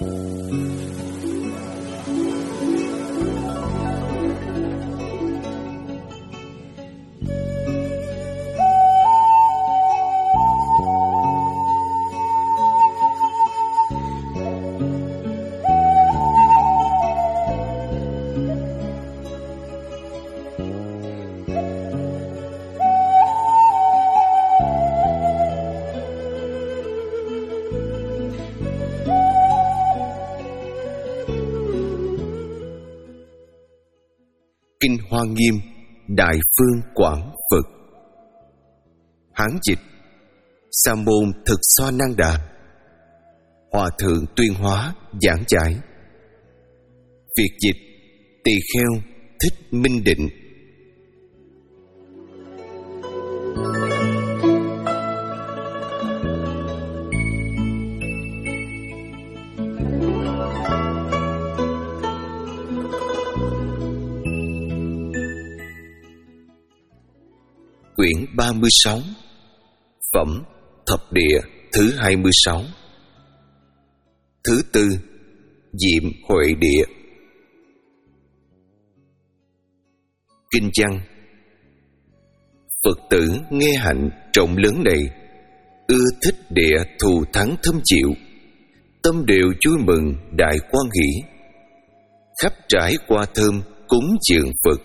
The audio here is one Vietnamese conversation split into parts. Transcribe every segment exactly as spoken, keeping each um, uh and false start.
Kinh Hoa Nghiêm Đại Phương Quảng Phật. Hán dịch Sa môn Thực Xoa Năng Đà. Hòa thượng Tuyên Hóa giảng giải. Việt dịch Tỳ Kheo Thích Minh Định. Quyển ba mươi sáu. Phẩm Thập Địa thứ hai mươi sáu. Thứ tư, Diệm Huệ Địa. Kinh văn. Phật tử nghe hạnh trọng lớn này, ưa thích địa thù thắng thâm chịu, tâm đều vui mừng đại quan hỷ, khắp trải qua thơm cúng dường Phật.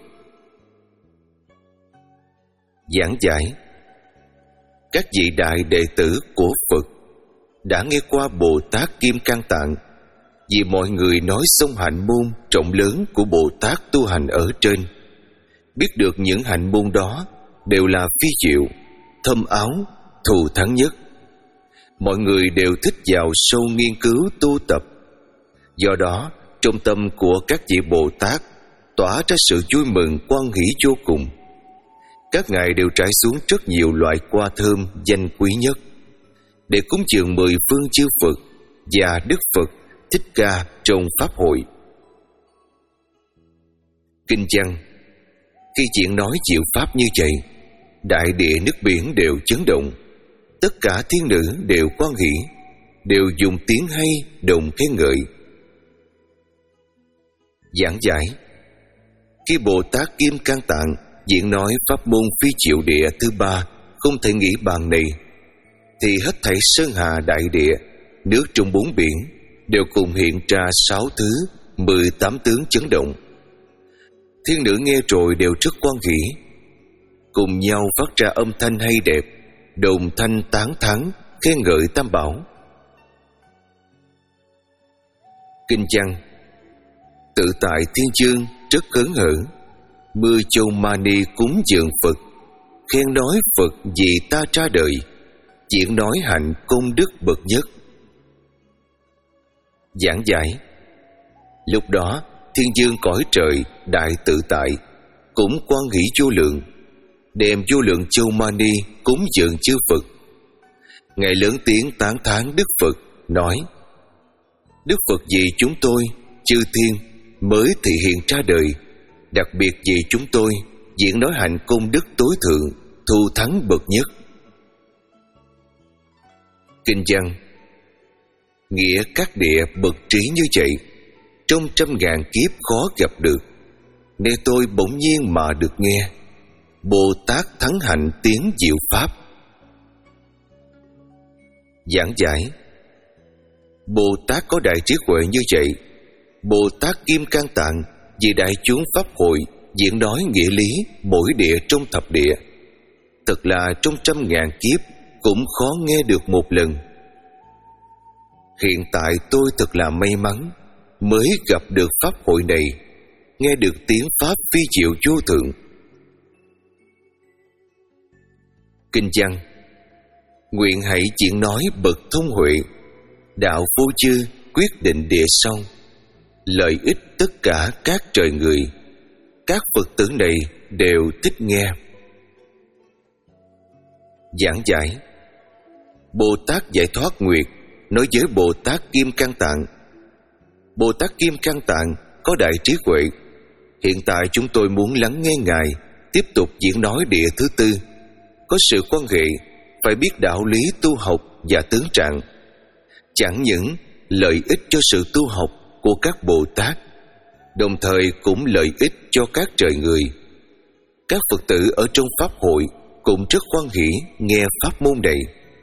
Giảng giải. Các vị đại đệ tử của Phật đã nghe qua Bồ Tát Kim Cang Tạng, vì mọi người nói xong hạnh môn trọng lớn của Bồ Tát tu hành ở trên, biết được những hạnh môn đó đều là phi diệu, thâm áo, thù thắng nhất. Mọi người đều thích vào sâu nghiên cứu tu tập. Do đó, trong tâm của các vị Bồ Tát tỏa ra sự vui mừng quan hỷ vô cùng. Các ngài đều trải xuống rất nhiều loại hoa thơm danh quý nhất để cúng dường mười phương chư Phật và Đức Phật Thích Ca trong pháp hội. Kinh văn. Khi chuyện nói diệu pháp như vậy, đại địa nước biển đều chấn động, tất cả thiên nữ đều quan hỷ, đều dùng tiếng hay đồng khen ngợi. Giảng giải. Khi Bồ Tát Kim Cang Tạng diễn nói pháp môn phi diệu địa thứ ba không thể nghĩ bàn này, thì hết thảy sơn hà đại địa, nước trong bốn biển đều cùng hiện ra sáu thứ mười tám tướng chấn động. Thiên nữ nghe rồi đều rất quan hỷ, cùng nhau phát ra âm thanh hay đẹp, đồng thanh tán thán khen ngợi Tam Bảo. Kinh văn. Tự tại Thiên chương rất hớn hở, mười châu mani cúng dường Phật, khen nói Phật vì ta ra đời, diễn nói hạnh công đức bậc nhất. Giảng giải. Lúc đó thiên dương cõi trời đại tự tại cũng quan hỷ vô lượng, đem vô lượng châu mani cúng dường chư Phật. Ngài lớn tiếng tán thán Đức Phật, nói: Đức Phật vì chúng tôi chư thiên mới thị hiện ra đời, đặc biệt vì chúng tôi diễn nói hạnh công đức tối thượng, thù thắng bậc nhất. Kinh văn. Nghĩa các địa bậc trí như vậy, trong trăm ngàn kiếp khó gặp được, nên tôi bỗng nhiên mà được nghe. Bồ Tát thắng hạnh tiếng diệu pháp. Giảng giải. Bồ Tát có đại trí huệ như vậy, Bồ Tát Kim Cang Tạng vì đại chúng pháp hội diễn nói nghĩa lý mỗi địa trong thập địa, thật là trong trăm ngàn kiếp cũng khó nghe được một lần. Hiện tại tôi thật là may mắn mới gặp được pháp hội này, nghe được tiếng pháp phi diệu vô thượng. Kinh văn. Nguyện hãy diễn nói bậc thông huệ, đạo vô chư quyết định địa song, lợi ích tất cả các trời người, các Phật tử này đều thích nghe. Giảng giải. Bồ Tát Giải Thoát Nguyệt nói với Bồ Tát Kim Cang Tạng: Bồ Tát Kim Cang Tạng có đại trí huệ, hiện tại chúng tôi muốn lắng nghe Ngài tiếp tục diễn nói địa thứ tư, có sự quan hệ phải biết đạo lý tu học và tướng trạng. Chẳng những lợi ích cho sự tu học của các Bồ Tát, đồng thời cũng lợi ích cho các trời người. Các Phật tử ở trong Pháp hội cũng rất hoan hỷ nghe pháp môn này.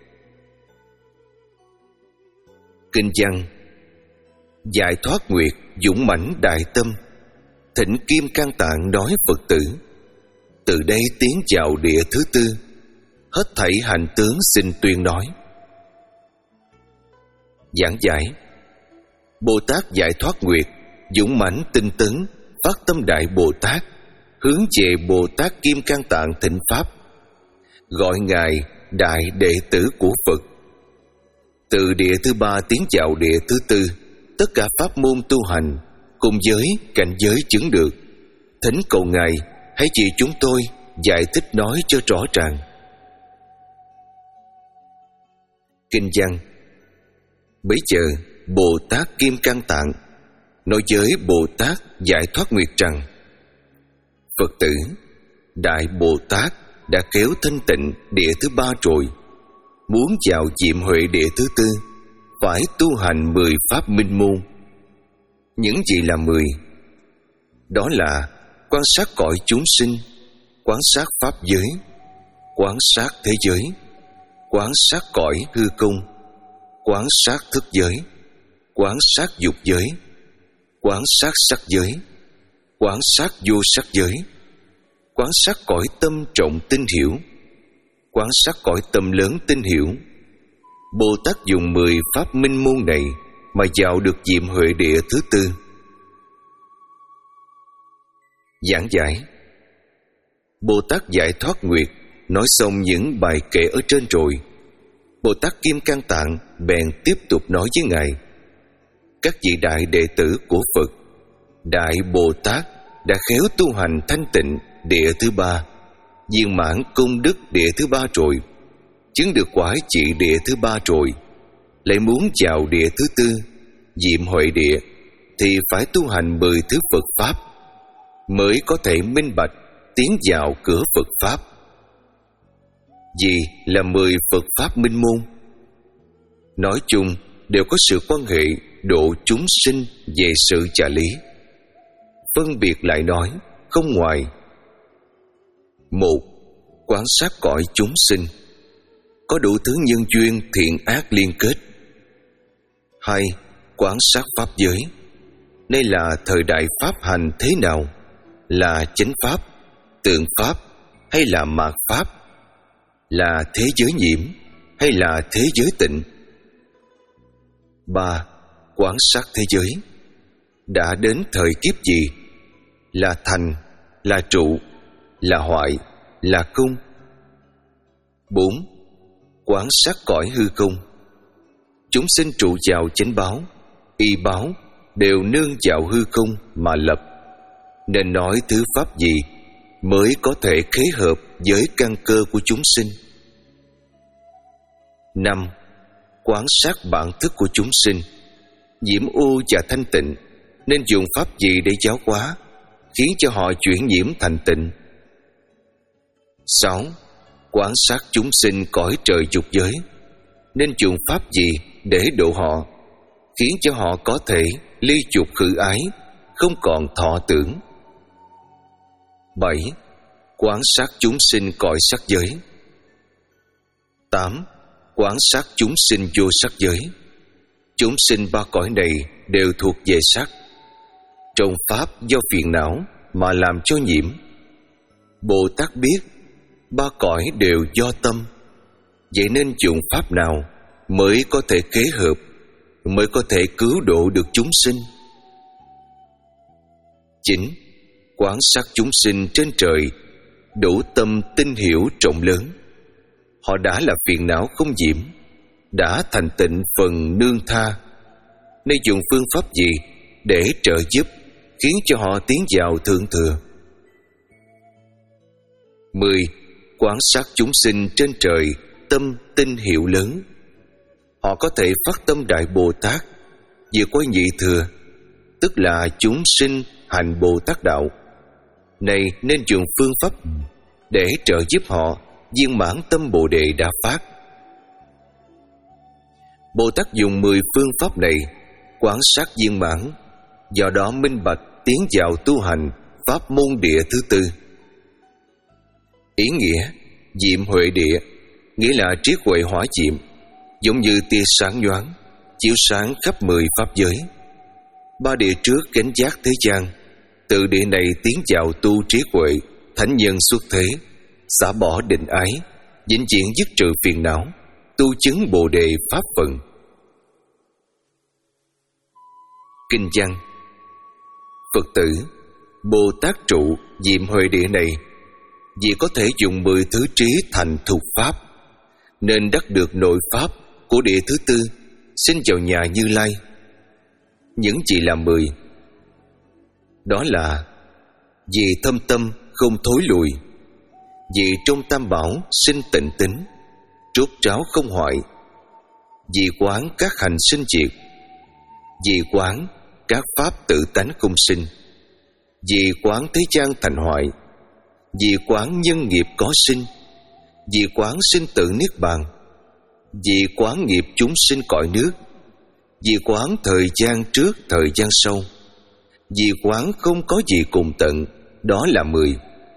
Kinh văn: Giải thoát nguyệt, dũng mãnh đại tâm, thỉnh Kim Cang Tạng nói Phật tử. Từ đây tiến vào địa thứ tư, hết thảy hành tướng xin tuyên nói. Giảng giải: Bồ Tát Giải Thoát Nguyệt, dũng mãnh tinh tấn, phát tâm Đại Bồ Tát, hướng về Bồ Tát Kim Cang Tạng thỉnh pháp, gọi ngài đại đệ tử của Phật. Từ địa thứ ba tiến vào địa thứ tư, tất cả pháp môn tu hành cùng với cảnh giới chứng được, thỉnh cầu ngài hãy chỉ chúng tôi giải thích nói cho rõ ràng. Kinh văn: Bấy giờ Bồ Tát Kim Cang Tạng nói với Bồ Tát Giải Thoát Nguyệt rằng: Phật tử, Đại Bồ Tát đã kéo thanh tịnh địa thứ ba rồi, muốn vào diệm huệ địa thứ tư phải tu hành mười pháp minh môn. Những gì là mười? Đó là quan sát cõi chúng sinh, quan sát pháp giới, quan sát thế giới, quan sát cõi hư không, quan sát thức giới, quan sát dục giới, quan sát sắc giới, quan sát vô sắc giới, quan sát cõi tâm trọng tinh hiểu, quan sát cõi tâm lớn tinh hiểu. Bồ Tát dùng mười pháp minh môn này mà vào được diệm huệ địa thứ tư. Giảng giải: Bồ Tát Giải Thoát Nguyệt nói xong những bài kệ ở trên rồi, Bồ Tát Kim Cang Tạng bèn tiếp tục nói với ngài: Các vị đại đệ tử của Phật, Đại Bồ Tát đã khéo tu hành thanh tịnh địa thứ ba, viên mãn công đức địa thứ ba rồi, chứng được quả trị địa thứ ba rồi, lại muốn vào địa thứ tư, diệm huệ địa, thì phải tu hành mười thứ Phật pháp mới có thể minh bạch tiến vào cửa Phật pháp. Gì là mười Phật pháp minh môn? Nói chung đều có sự quan hệ độ chúng sinh về sự trả lý. Phân biệt lại nói không ngoài: Một, quan sát cõi chúng sinh, có đủ thứ nhân duyên thiện ác liên kết. Hai, quan sát pháp giới, đây là thời đại pháp hành thế nào, là chánh pháp, tượng pháp hay là mạt pháp, là thế giới nhiễm hay là thế giới tịnh. Ba, quan sát thế giới, đã đến thời kiếp gì, là thành, là trụ, là hoại, là không. Bốn, quan sát cõi hư không, chúng sinh trụ vào chánh báo, y báo đều nương vào hư không mà lập, nên nói thứ pháp gì mới có thể khế hợp với căn cơ của chúng sinh. Năm, quan sát bản thức của chúng sinh, nhiễm ô và thanh tịnh, nên dùng pháp gì để giáo hóa, khiến cho họ chuyển nhiễm thành tịnh. Sáu, quan sát chúng sinh cõi trời dục giới, nên dùng pháp gì để độ họ, khiến cho họ có thể ly dục khử ái, không còn thọ tưởng. Bảy, quan sát chúng sinh cõi sắc giới. Tám, quan sát chúng sinh vô sắc giới. Chúng sinh ba cõi này đều thuộc về sắc, trong pháp do phiền não mà làm cho nhiễm. Bồ Tát biết ba cõi đều do tâm, vậy nên dùng pháp nào mới có thể kế hợp, mới có thể cứu độ được chúng sinh. Chín, quan sát chúng sinh trên trời đủ tâm tinh hiểu rộng lớn. Họ đã là phiền não không nhiễm, đã thành tịnh phần nương tha, nên dùng phương pháp gì để trợ giúp, khiến cho họ tiến vào thượng thừa. Mười, quan sát chúng sinh trên trời tâm tinh hiểu lớn. Họ có thể phát tâm Đại Bồ Tát, vượt qua nhị thừa, tức là chúng sinh hành Bồ Tát đạo. Này nên dùng phương pháp để trợ giúp họ viên mãn tâm Bồ Đề đã phát. Bồ Tát dùng mười phương pháp này quán sát viên mãn, do đó minh bạch tiến vào tu hành pháp môn địa thứ tư. Ý nghĩa diệm huệ địa nghĩa là trí huệ hỏa diệm, giống như tia sáng nhoáng chiếu sáng khắp mười pháp giới. Ba địa trước gánh vác thế gian, từ địa này tiến vào tu trí huệ, thánh nhân xuất thế, xả bỏ định ái, vĩnh viễn dứt trừ phiền não, tu chứng bồ đề pháp phận. Kinh văn: Phật tử, Bồ Tát trụ diệm huệ địa này vì có thể dùng mười thứ trí thành thuộc pháp, nên đắc được nội pháp của địa thứ tư, sinh vào nhà Như Lai. Những gì là mười? Đó là vì thâm tâm không thối lùi, vì trong tam bảo sinh tịnh tính, trút tráo không hoại, vì quán các hành sinh diệt, vì quán các pháp tự tánh không sinh, vì quán thế gian thành hoại, vì quán nhân nghiệp có sinh, vì quán sinh tử niết bàn, vì quán nghiệp chúng sinh cõi nước, vì quán thời gian trước thời gian sau, vì quán không có gì cùng tận. Đó là mười.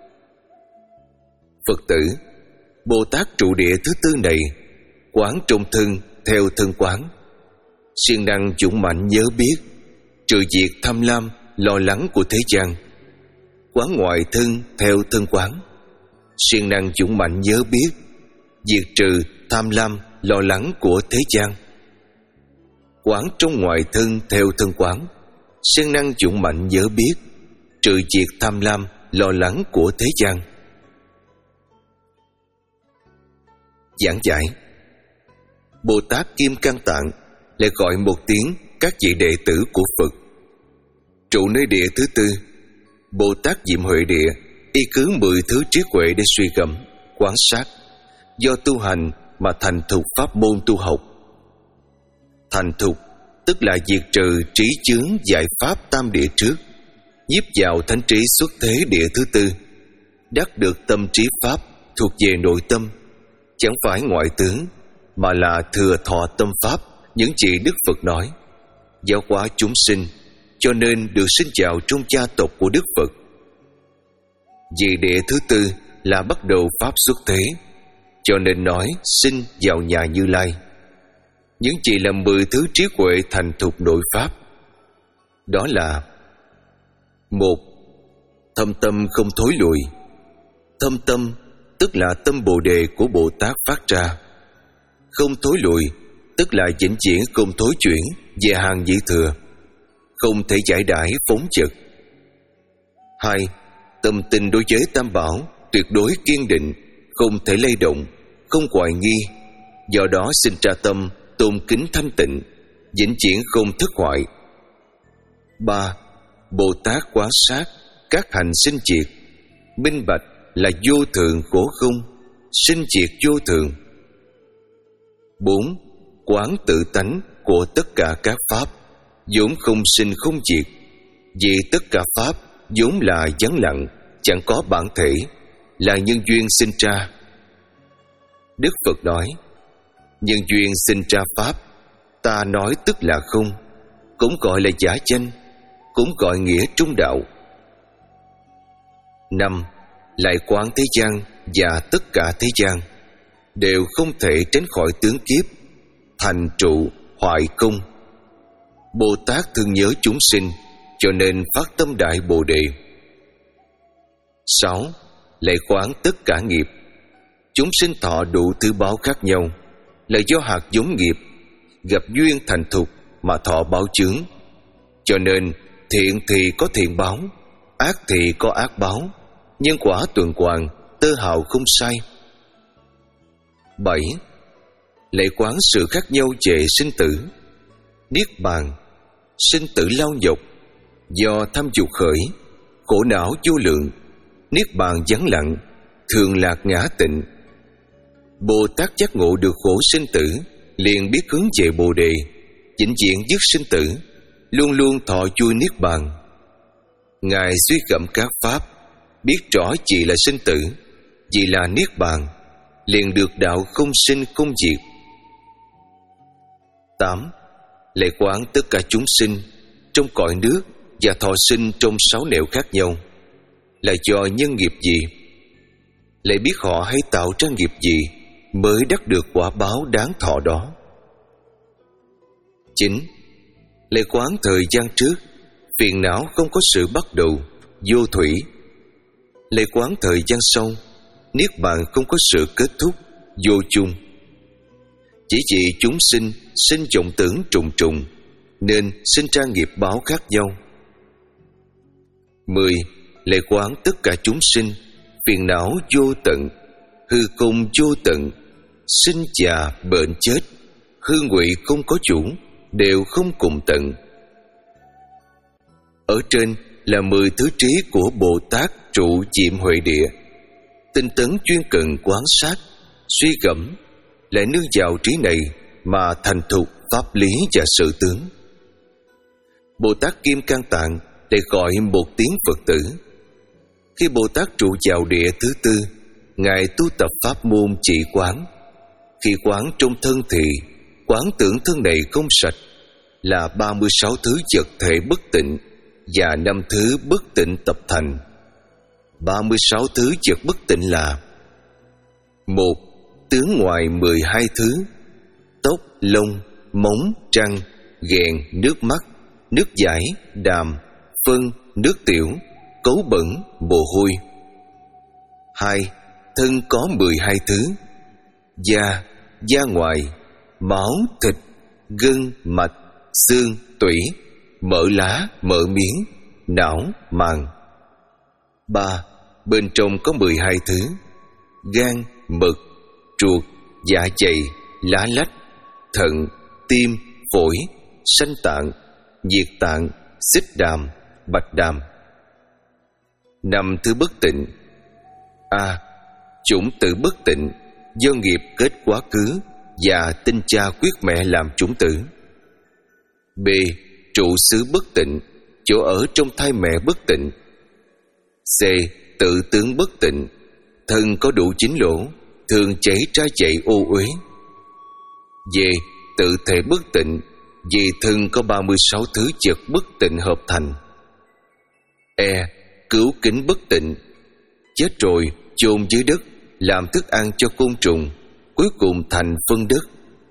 Phật tử, Bồ Tát trụ địa thứ tư này quán trong thân theo thân quán, siêng năng dũng mạnh nhớ biết, trừ diệt tham lam lo lắng của thế gian. Quán ngoại thân theo thân quán, siêng năng dũng mạnh nhớ biết, diệt trừ tham lam lo lắng của thế gian. Quán trong ngoại thân theo thân quán, siêng năng dũng mạnh nhớ biết, trừ diệt tham lam lo lắng của thế gian. Giảng giải: Bồ Tát Kim Cang Tạng lại gọi một tiếng các vị đệ tử của Phật. Trụ nơi địa thứ tư, Bồ Tát diệm huệ địa y cứ mười thứ trí huệ để suy gẫm, quan sát, do tu hành mà thành thục pháp môn tu học. Thành thục tức là diệt trừ trí chướng giải pháp tam địa trước, nhiếp vào thánh trí xuất thế địa thứ tư, đắc được tâm trí pháp thuộc về nội tâm, chẳng phải ngoại tướng, mà là thừa thọ tâm pháp, những gì Đức Phật nói, giáo hóa chúng sinh, cho nên được sinh vào trong gia tộc của Đức Phật. Vì địa thứ tư là bắt đầu pháp xuất thế, cho nên nói sinh vào nhà Như Lai. Những gì là mười thứ trí huệ thành thục nội pháp. Đó là: một. Thâm tâm không thối lùi. Thâm tâm tức là tâm Bồ Đề của Bồ Tát phát ra. Không thối lùi tức là vĩnh viễn không thối chuyển về hàng nhị thừa, không thể giải đãi phóng dật. Hai. Tâm tình đối với tam bảo tuyệt đối kiên định, không thể lay động, không hoài nghi, do đó sinh ra tâm tôn kính thanh tịnh, vĩnh viễn không thất hoại. Ba. Bồ Tát quán sát các hành sinh diệt, minh bạch là vô thường khổ không, sinh diệt vô thường. Bốn. Quán tự tánh của tất cả các pháp, vốn không sinh không diệt, vì tất cả pháp vốn là vắng lặng, chẳng có bản thể, là nhân duyên sinh ra. Đức Phật nói: nhân duyên sinh ra pháp, ta nói tức là không, cũng gọi là giả danh, cũng gọi nghĩa trung đạo. Năm. Lại quán thế gian và tất cả thế gian đều không thể tránh khỏi tướng kiếp, thành trụ hoại công. Bồ Tát thương nhớ chúng sinh, cho nên phát tâm đại Bồ Đề. Sáu. Lại quán tất cả nghiệp. Chúng sinh thọ đủ thứ báo khác nhau, là do hạt giống nghiệp gặp duyên thành thục mà thọ báo chướng, cho nên thiện thì có thiện báo, ác thì có ác báo, nhân quả tuần hoàn, tơ hào không sai. Bảy. Lại quán sự khác nhau về sinh tử. Niết bàn, sinh tử lao nhọc, do tham dục khởi, khổ não vô lượng. Niết bàn vắng lặng, thường lạc ngã tịnh. Bồ Tát giác ngộ được khổ sinh tử, liền biết hướng về Bồ Đề, vĩnh viễn dứt sinh tử, luôn luôn thọ vui niết bàn. Ngài suy gẫm các pháp, biết rõ gì là sinh tử, gì là niết bàn, liền được đạo không sinh không diệt. Tám. Lễ quán tất cả chúng sinh trong cõi nước và thọ sinh trong sáu nẻo khác nhau là do nhân nghiệp gì, lại biết họ hay tạo ra nghiệp gì mới đắc được quả báo đáng thọ đó. Chín. Lễ quán thời gian trước, phiền não không có sự bắt đầu, vô thủy. Lễ quán thời gian sau, niết bàn không có sự kết thúc, vô chung. Chỉ vì chúng sinh sinh vọng tưởng trùng trùng nên sinh ra nghiệp báo khác nhau. Mười. Lễ quán tất cả chúng sinh, phiền não vô tận, hư không vô tận, sinh già bệnh chết, hư ngụy không có chủ, đều không cùng tận. Ở trên là mười thứ trí của Bồ Tát trụ diệm Huệ Địa. Tinh tấn chuyên cần quán sát, suy gẫm, lại nương vào trí này mà thành thục pháp lý và sự tướng. Bồ Tát Kim Cang Tạng để gọi một tiếng Phật tử. Khi Bồ Tát trụ vào địa thứ tư, Ngài tu tập pháp môn trị quán. Khi quán trong thân thì quán tưởng thân này không sạch, là ba mươi sáu thứ vật thể bất tịnh và năm thứ bất tịnh tập thành. ba mươi sáu thứ vật bất tịnh là: một. Tướng ngoài mười hai thứ: tóc, lông, móng, răng, ghẹn, nước mắt, nước giải, đàm, phân, nước tiểu, cấu bẩn, mồ hôi. Hai. Thân có mười hai thứ: da, da ngoài, máu, thịt, gân, mạch, xương, tủy, mỡ lá, mỡ miếng, não, màng. Ba. Bên trong có mười hai thứ: gan, mật, ruột, dạ dày, lá lách, thận, tim, phổi, sanh tạng, nhiệt tạng, xích đàm, bạch đàm. Năm thứ bất tịnh: A. Chủng tử bất tịnh, do nghiệp kết quá khứ và tinh cha quyết mẹ làm chủng tử. B. Trụ xứ bất tịnh, chỗ ở trong thai mẹ bất tịnh. C. Tự tướng bất tịnh, thân có đủ chín lỗ, thường chảy ra chạy ô uế. D. Tự thể bất tịnh, vì thân có ba mươi sáu thứ vật bất tịnh hợp thành. E. Cửu kính bất tịnh, chết rồi chôn dưới đất làm thức ăn cho côn trùng, cuối cùng thành phân đất.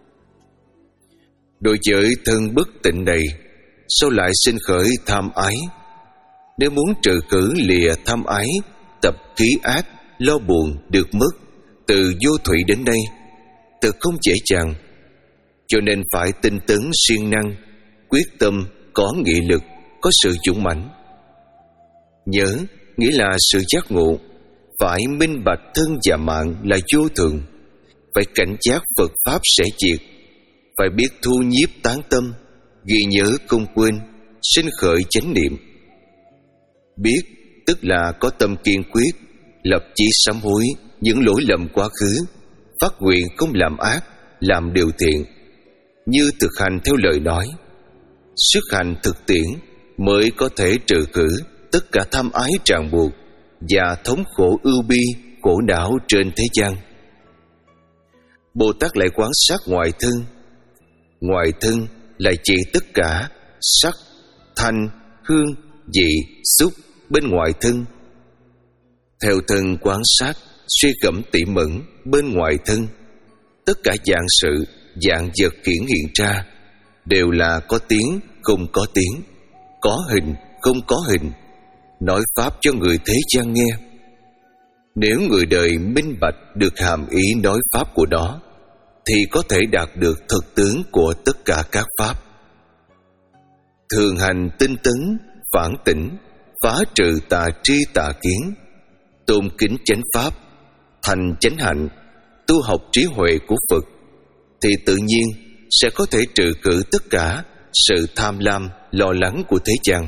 Đối với thân bất tịnh này, sao lại sinh khởi tham ái? Nếu muốn trừ khử lìa tham ái, tập khí ác, lo buồn được mất, từ vô thủy đến đây, thật không dễ dàng. Cho nên phải tinh tấn siêng năng, quyết tâm, có nghị lực, có sự dũng mãnh. Nhớ, nghĩa là sự giác ngộ, phải minh bạch thân và mạng là vô thường, phải cảnh giác Phật Pháp sẽ diệt, phải biết thu nhiếp tán tâm, ghi nhớ không quên, sinh khởi chánh niệm. Biết tức là có tâm kiên quyết, lập chí sám hối những lỗi lầm quá khứ, phát nguyện không làm ác, làm điều thiện, như thực hành theo lời nói. Sức hành thực tiễn mới có thể trừ khử tất cả tham ái ràng buộc và thống khổ ưu bi, khổ não trên thế gian. Bồ Tát lại quán sát ngoài thân. Ngoài thân là chỉ tất cả sắc, thanh, hương, vị, xúc bên ngoài thân. Theo thân quán sát, suy gẫm tỉ mẩn bên ngoài thân, tất cả dạng sự, dạng vật hiển hiện ra đều là có tiếng không có tiếng, có hình không có hình, nói pháp cho người thế gian nghe. Nếu người đời minh bạch được hàm ý nói pháp của đó, thì có thể đạt được thực tướng của tất cả các pháp. Thường hành tinh tấn, phản tỉnh, phá trừ tà tri tà kiến, tôn kính chánh pháp, thành chánh hạnh, tu học trí huệ của Phật, thì tự nhiên sẽ có thể trừ khử tất cả sự tham lam, lo lắng của thế gian.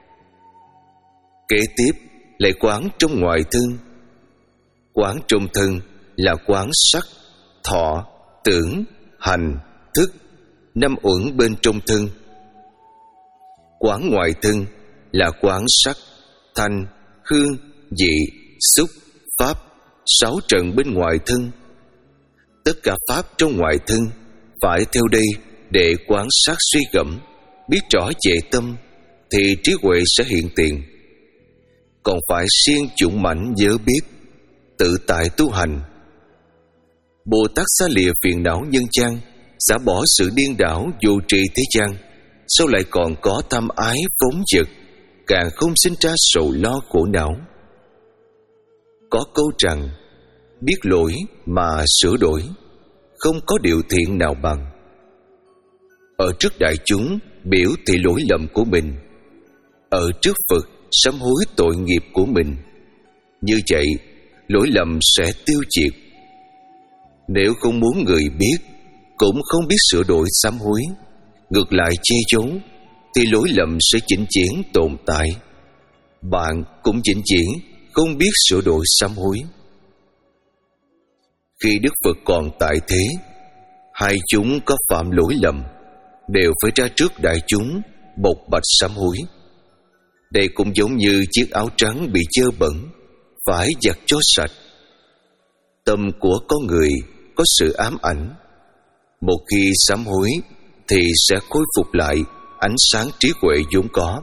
Kế tiếp lại quán trong ngoài thân. Quán trong thân là quán sắc, thọ, tưởng, hành, thức, năm uẩn bên trong thân. Quán ngoài thân là quán sắc, thanh, hương, vị, xúc, pháp, sáu trần bên ngoài thân. Tất cả pháp trong ngoài thân phải theo đây Để quán sát suy gẫm, biết rõ về tâm, thì trí huệ sẽ hiện tiền. Còn phải siêng dũng mãnh nhớ biết, tự tại tu hành. Bồ Tát xa lìa phiền não nhân gian, xả bỏ sự điên đảo vô tri thế gian, sao lại còn có tham ái phóng dật, càng không sinh ra sầu lo khổ não. Có câu rằng, biết lỗi mà sửa đổi, không có điều thiện nào bằng. Ở trước đại chúng biểu thị lỗi lầm của mình, ở trước Phật sám hối tội nghiệp của mình. Như vậy lỗi lầm sẽ tiêu diệt. Nếu không muốn người biết, cũng không biết sửa đổi sám hối, ngược lại che giấu, thì lỗi lầm sẽ vĩnh viễn tồn tại. Bạn cũng vĩnh viễn không biết sửa đổi sám hối. Khi Đức Phật còn tại thế, hai chúng có phạm lỗi lầm, đều phải ra trước đại chúng bộc bạch sám hối. Đây cũng giống như chiếc áo trắng bị dơ bẩn, phải giặt cho sạch. Tâm của con người có sự ám ảnh, một khi sám hối thì sẽ khôi phục lại ánh sáng trí huệ vốn có.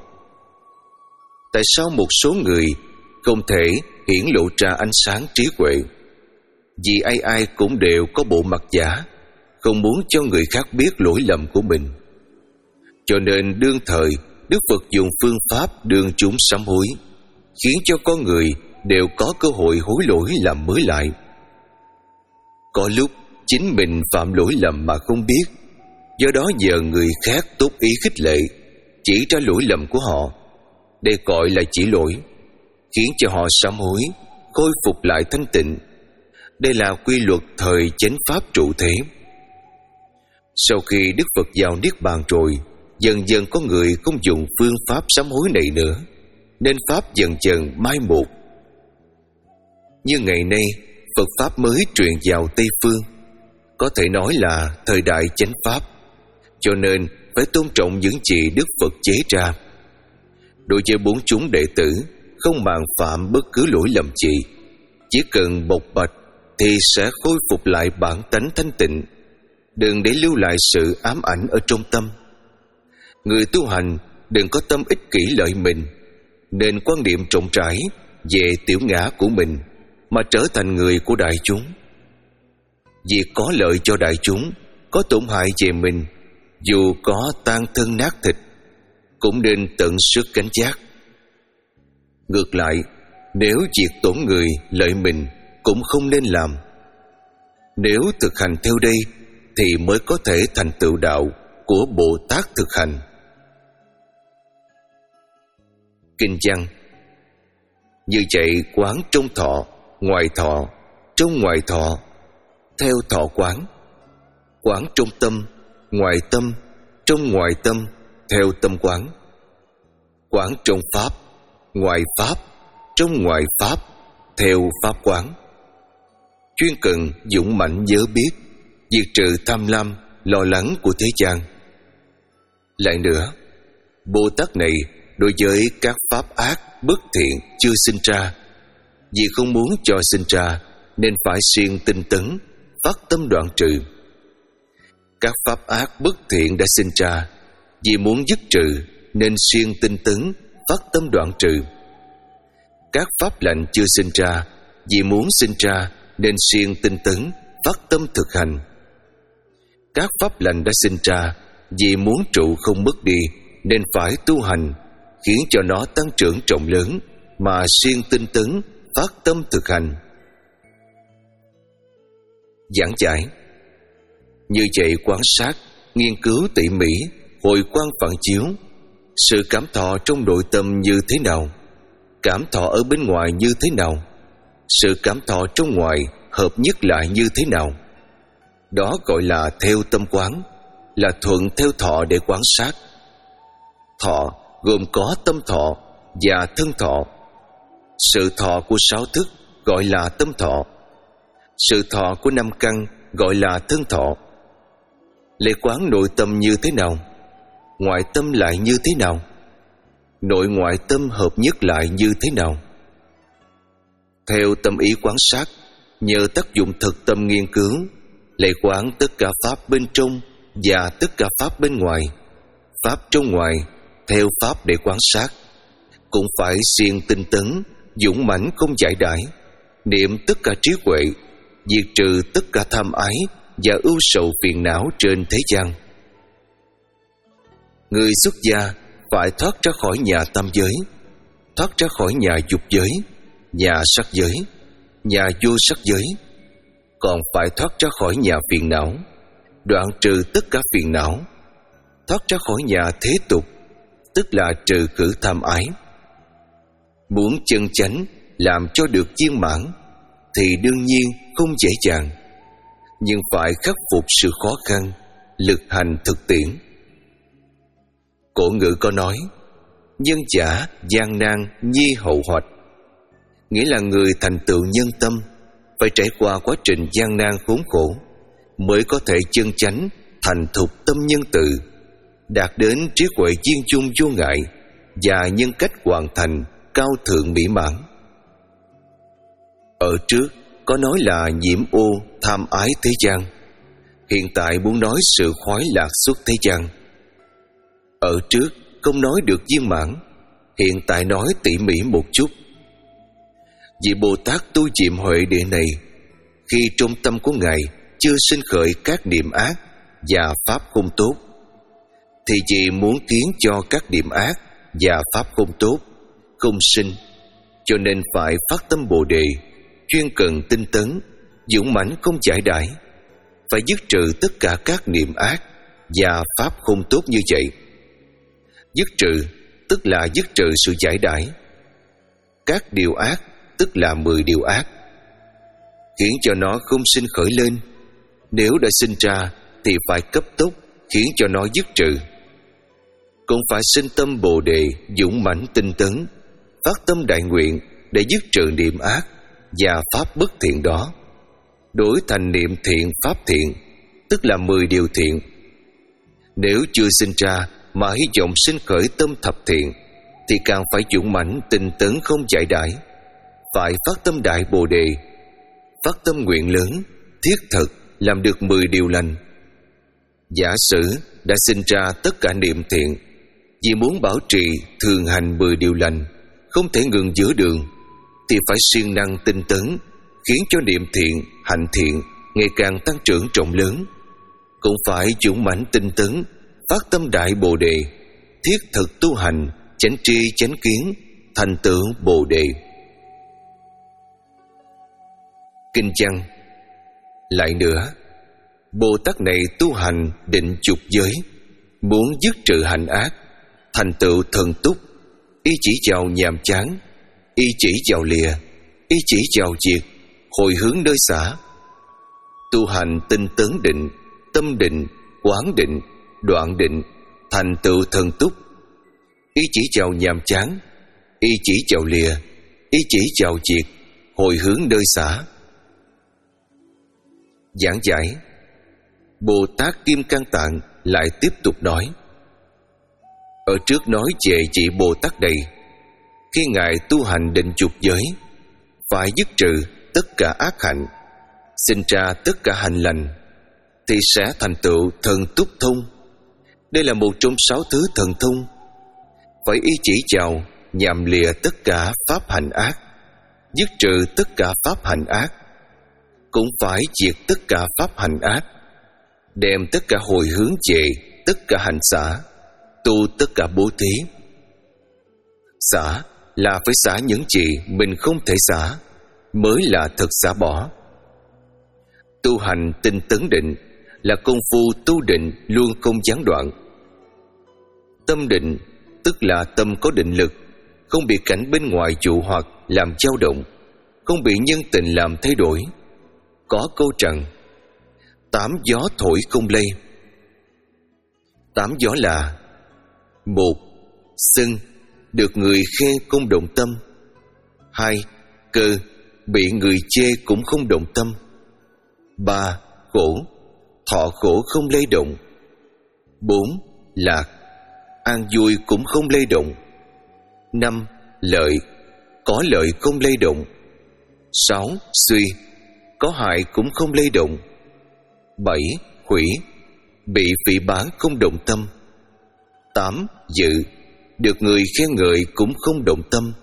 Tại sao một số người không thể hiển lộ ra ánh sáng trí huệ? Vì ai ai cũng đều có bộ mặt giả, không muốn cho người khác biết lỗi lầm của mình. Cho nên đương thời Đức Phật dùng phương pháp đương chúng sám hối, khiến cho con người đều có cơ hội hối lỗi làm mới lại. Có lúc chính mình phạm lỗi lầm mà không biết, do đó nhờ người khác tốt ý khích lệ, chỉ ra lỗi lầm của họ. Đây gọi là chỉ lỗi, khiến cho họ sám hối, khôi phục lại thanh tịnh. Đây là quy luật thời chánh pháp trụ thế. Sau khi Đức Phật vào Niết Bàn rồi, dần dần có người không dùng phương pháp sám hối này nữa, nên pháp dần dần mai một. Như ngày nay, Phật pháp mới truyền vào Tây Phương, có thể nói là thời đại chánh pháp, cho nên phải tôn trọng những gì Đức Phật chế ra. Đối với bốn chúng đệ tử, không màng phạm bất cứ lỗi lầm gì, chỉ cần bộc bạch thì sẽ khôi phục lại bản tánh thanh tịnh. Đừng để lưu lại sự ám ảnh ở trong tâm. Người tu hành đừng có tâm ích kỷ lợi mình, nên quan niệm rộng rãi về tiểu ngã của mình, mà trở thành người của đại chúng. Việc có lợi cho đại chúng, có tổn hại về mình, dù có tan thân nát thịt, cũng nên tận sức cảnh giác. Ngược lại, nếu việc tổn người lợi mình cũng không nên làm. Nếu thực hành theo đây thì mới có thể thành tựu đạo của Bồ Tát thực hành. Kinh văn: như vậy quán trong thọ, ngoài thọ, trong ngoài thọ, theo thọ quán. Quán trong tâm, ngoài tâm, trong ngoài tâm, theo tâm quán. Quán trong pháp, ngoài pháp, trong ngoài pháp, theo pháp quán. Chuyên cần dũng mãnh nhớ biết, diệt trừ tham lam, lo lắng của thế gian. Lại nữa, Bồ Tát này đối với các pháp ác, bất thiện chưa sinh ra, vì không muốn cho sinh ra nên phải siêng tinh tấn, phát tâm đoạn trừ. Các pháp ác bất thiện đã sinh ra, vì muốn dứt trừ nên siêng tinh tấn, phát tâm đoạn trừ. Các pháp lành chưa sinh ra, vì muốn sinh ra nên siêng tinh tấn, phát tâm thực hành. Các pháp lành đã sinh ra, vì muốn trụ không mất đi nên phải tu hành, khiến cho nó tăng trưởng rộng lớn, mà siêng tinh tấn, phát tâm thực hành. Giảng giải: như vậy quan sát, nghiên cứu tỉ mỉ, hồi quan phản chiếu, sự cảm thọ trong nội tâm như thế nào, cảm thọ ở bên ngoài như thế nào, sự cảm thọ trong ngoài hợp nhất lại như thế nào. Đó gọi là theo tâm quán, là thuận theo thọ để quan sát. Thọ gồm có tâm thọ và thân thọ. Sự thọ của sáu thức gọi là tâm thọ. Sự thọ của năm căn gọi là thân thọ. Lễ quán nội tâm như thế nào, ngoại tâm lại như thế nào, nội ngoại tâm hợp nhất lại như thế nào. Theo tâm ý quan sát, nhờ tác dụng thực tâm nghiên cứu, lễ quán tất cả pháp bên trong và tất cả pháp bên ngoài, pháp trong ngoài, theo pháp để quan sát, cũng phải siêng tinh tấn, dũng mãnh không giải đãi, niệm tất cả trí huệ, diệt trừ tất cả tham ái và ưu sầu phiền não trên thế gian. Người xuất gia phải thoát ra khỏi nhà tam giới, thoát ra khỏi nhà dục giới, nhà sắc giới, nhà vô sắc giới, còn phải thoát ra khỏi nhà phiền não, đoạn trừ tất cả phiền não, thoát ra khỏi nhà thế tục, tức là trừ khử tham ái. Muốn chân chánh làm cho được viên mãn thì đương nhiên không dễ dàng, nhưng phải khắc phục sự khó khăn, lực hành thực tiễn. Cổ ngữ có nói: nhân giả gian nan nhi hậu hoạch, nghĩa là người thành tựu nhân tâm phải trải qua quá trình gian nan khốn khổ mới có thể chân chánh thành thục tâm nhân từ, đạt đến trí huệ viên chung vô ngại và nhân cách hoàn thành cao thượng mỹ mãn. Ở trước có nói là nhiễm ô tham ái thế gian, hiện tại muốn nói sự khoái lạc xuất thế gian. Ở trước không nói được viên mãn, hiện tại nói tỉ mỉ một chút. Vị Bồ Tát tu diệm huệ địa này, khi trong tâm của Ngài chưa sinh khởi các niệm ác và pháp không tốt, thì vì muốn khiến cho các niệm ác và pháp không tốt không sinh, cho nên phải phát tâm Bồ Đề, chuyên cần tinh tấn, dũng mãnh không giải đãi, phải dứt trừ tất cả các niệm ác và pháp không tốt như vậy. Dứt trừ tức là dứt trừ sự giải đãi. Các điều ác tức là mười điều ác, khiến cho nó không sinh khởi lên. Nếu đã sinh ra thì phải cấp tốc khiến cho nó dứt trừ. Cũng phải sinh tâm Bồ Đề, dũng mãnh tinh tấn, phát tâm đại nguyện để dứt trừ niệm ác và pháp bất thiện đó, đổi thành niệm thiện pháp thiện, tức là mười điều thiện. Nếu chưa sinh ra mà hy vọng sinh khởi tâm thập thiện, thì càng phải dũng mãnh tinh tấn không giải đãi, phải phát tâm đại Bồ Đề, phát tâm nguyện lớn, thiết thực làm được mười điều lành. Giả sử đã sinh ra tất cả niệm thiện, vì muốn bảo trì thường hành mười điều lành, không thể ngừng giữa đường, thì phải siêng năng tinh tấn, khiến cho niệm thiện, hạnh thiện ngày càng tăng trưởng rộng lớn. Cũng phải dũng mãnh tinh tấn, phát tâm đại Bồ Đề, thiết thực tu hành, chánh tri chánh kiến, thành tựu Bồ Đề. Kinh văn. Lại nữa, Bồ Tát này tu hành định dục giới, muốn dứt trừ hành ác, thành tựu thần túc, ý chỉ vào nhàm chán, ý chỉ vào lìa, ý chỉ vào diệt, hồi hướng nơi xả. Tu hành tinh tấn định, tâm định, quán định, đoạn định, thành tựu thần túc, ý chỉ vào nhàm chán, ý chỉ vào lìa, ý chỉ vào diệt, hồi hướng nơi xả. Giảng giải. Bồ Tát Kim Cang Tạng lại tiếp tục nói: ở trước nói về vị Bồ Tát này, khi Ngài tu hành định dục giới, phải dứt trừ tất cả ác hạnh, sinh ra tất cả hành lành, thì sẽ thành tựu thần túc thông. Đây là một trong sáu thứ thần thông. Phải ý chỉ vào nhằm lìa tất cả pháp hành ác, dứt trừ tất cả pháp hành ác, cũng phải diệt tất cả pháp hành ác, đem tất cả hồi hướng về tất cả hành xả, tu tất cả bố thí. Xả là phải xả những gì mình không thể xả, mới là thật xả bỏ. Tu hành tinh tấn định là công phu tu định luôn không gián đoạn. Tâm định tức là tâm có định lực, không bị cảnh bên ngoài dụ hoặc làm dao động, không bị nhân tình làm thay đổi. Có câu rằng: tám gió thổi không lay. Tám gió là: một, sân, được người khen không động tâm. Hai, cơ, bị người chê cũng không động tâm. Ba, khổ, thọ khổ không lay động. Bốn, lạc, an vui cũng không lay động. Năm, lợi, có lợi không lay động. Sáu, suy, có hại cũng không lay động. Bảy, hủy, bị phỉ báng không động tâm. Tám. Dự, được người khen ngợi cũng không động tâm.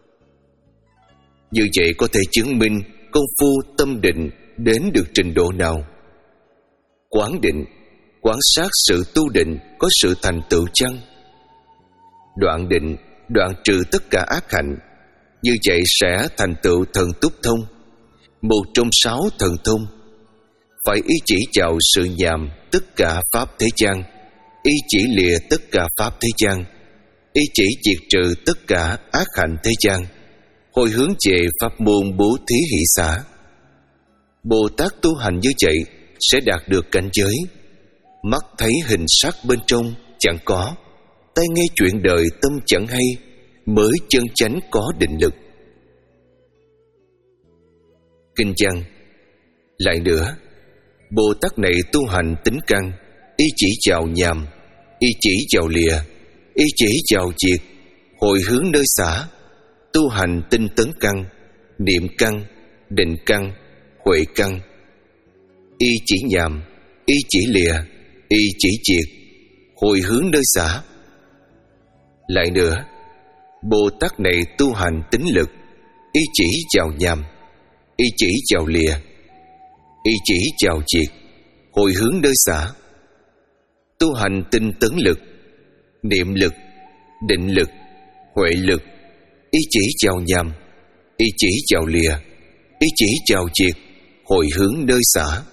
Như vậy có thể chứng minh công phu tâm định đến được trình độ nào. Quán định, quan sát sự tu định có sự thành tựu chăng? Đoạn định, đoạn trừ tất cả ác hạnh. Như vậy sẽ thành tựu thần túc thông, một trong sáu thần thông. Phải ý chỉ vào sự nhàm tất cả pháp thế gian, ý chỉ lìa tất cả pháp thế gian, ý chỉ diệt trừ tất cả ác hạnh thế gian, hồi hướng về pháp môn bố thí hỷ xả. Bồ Tát tu hành như vậy sẽ đạt được cảnh giới mắt thấy hình sắc bên trong chẳng có, tai nghe chuyện đời tâm chẳng hay, mới chân chánh có định lực. Kinh văn. Lại nữa, Bồ Tát này tu hành tính căn, ý chỉ vào nhàm, ý chỉ vào lìa, ý chỉ vào diệt, hồi hướng nơi xả, tu hành tinh tấn căn, niệm căn, định căn, huệ căn. Ý chỉ nhàm, ý chỉ lìa, ý chỉ diệt, hồi hướng nơi xả. Lại nữa, Bồ Tát này tu hành tính lực, ý chỉ vào nhàm, ý chỉ vào lìa, ý chỉ vào diệt, hồi hướng nơi xả. Tu hành tinh tấn lực, niệm lực, định lực, huệ lực, ý chỉ vào nhàm, ý chỉ vào lìa, ý chỉ vào diệt, hồi hướng nơi xả.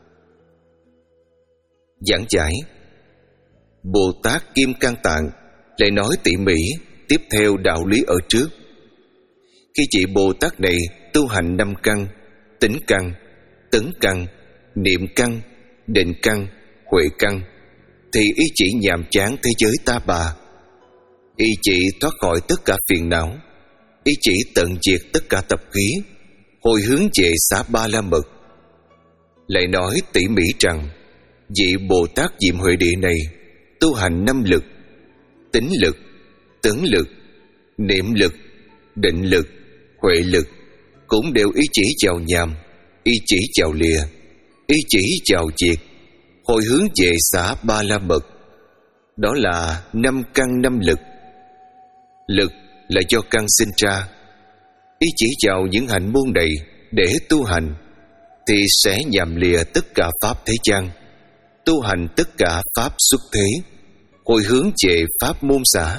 Giảng giải. Bồ Tát Kim Cang Tạng lại nói tỉ mỉ tiếp theo đạo lý ở trước. Khi vị Bồ Tát này tu hành năm căn, tính căn, tấn căn, niệm căn, định căn, huệ căn, thì ý chỉ nhàm chán thế giới ta bà, ý chỉ thoát khỏi tất cả phiền não, ý chỉ tận diệt tất cả tập khí, hồi hướng về xá ba la mật. Lại nói tỉ mỉ rằng vị Bồ Tát Diệm Huệ Địa này tu hành năm lực: tính lực, tấn lực, niệm lực, định lực, huệ lực, cũng đều ý chỉ vào nhàm, ý chỉ vào lìa, ý chỉ vào diệt, hồi hướng về xả ba la mật. Đó là năm căn năm lực. Lực là do căn sinh ra. Ý chỉ vào những hạnh môn này để tu hành, thì sẽ nhằm lìa tất cả pháp thế gian, tu hành tất cả pháp xuất thế, hồi hướng về pháp môn xả.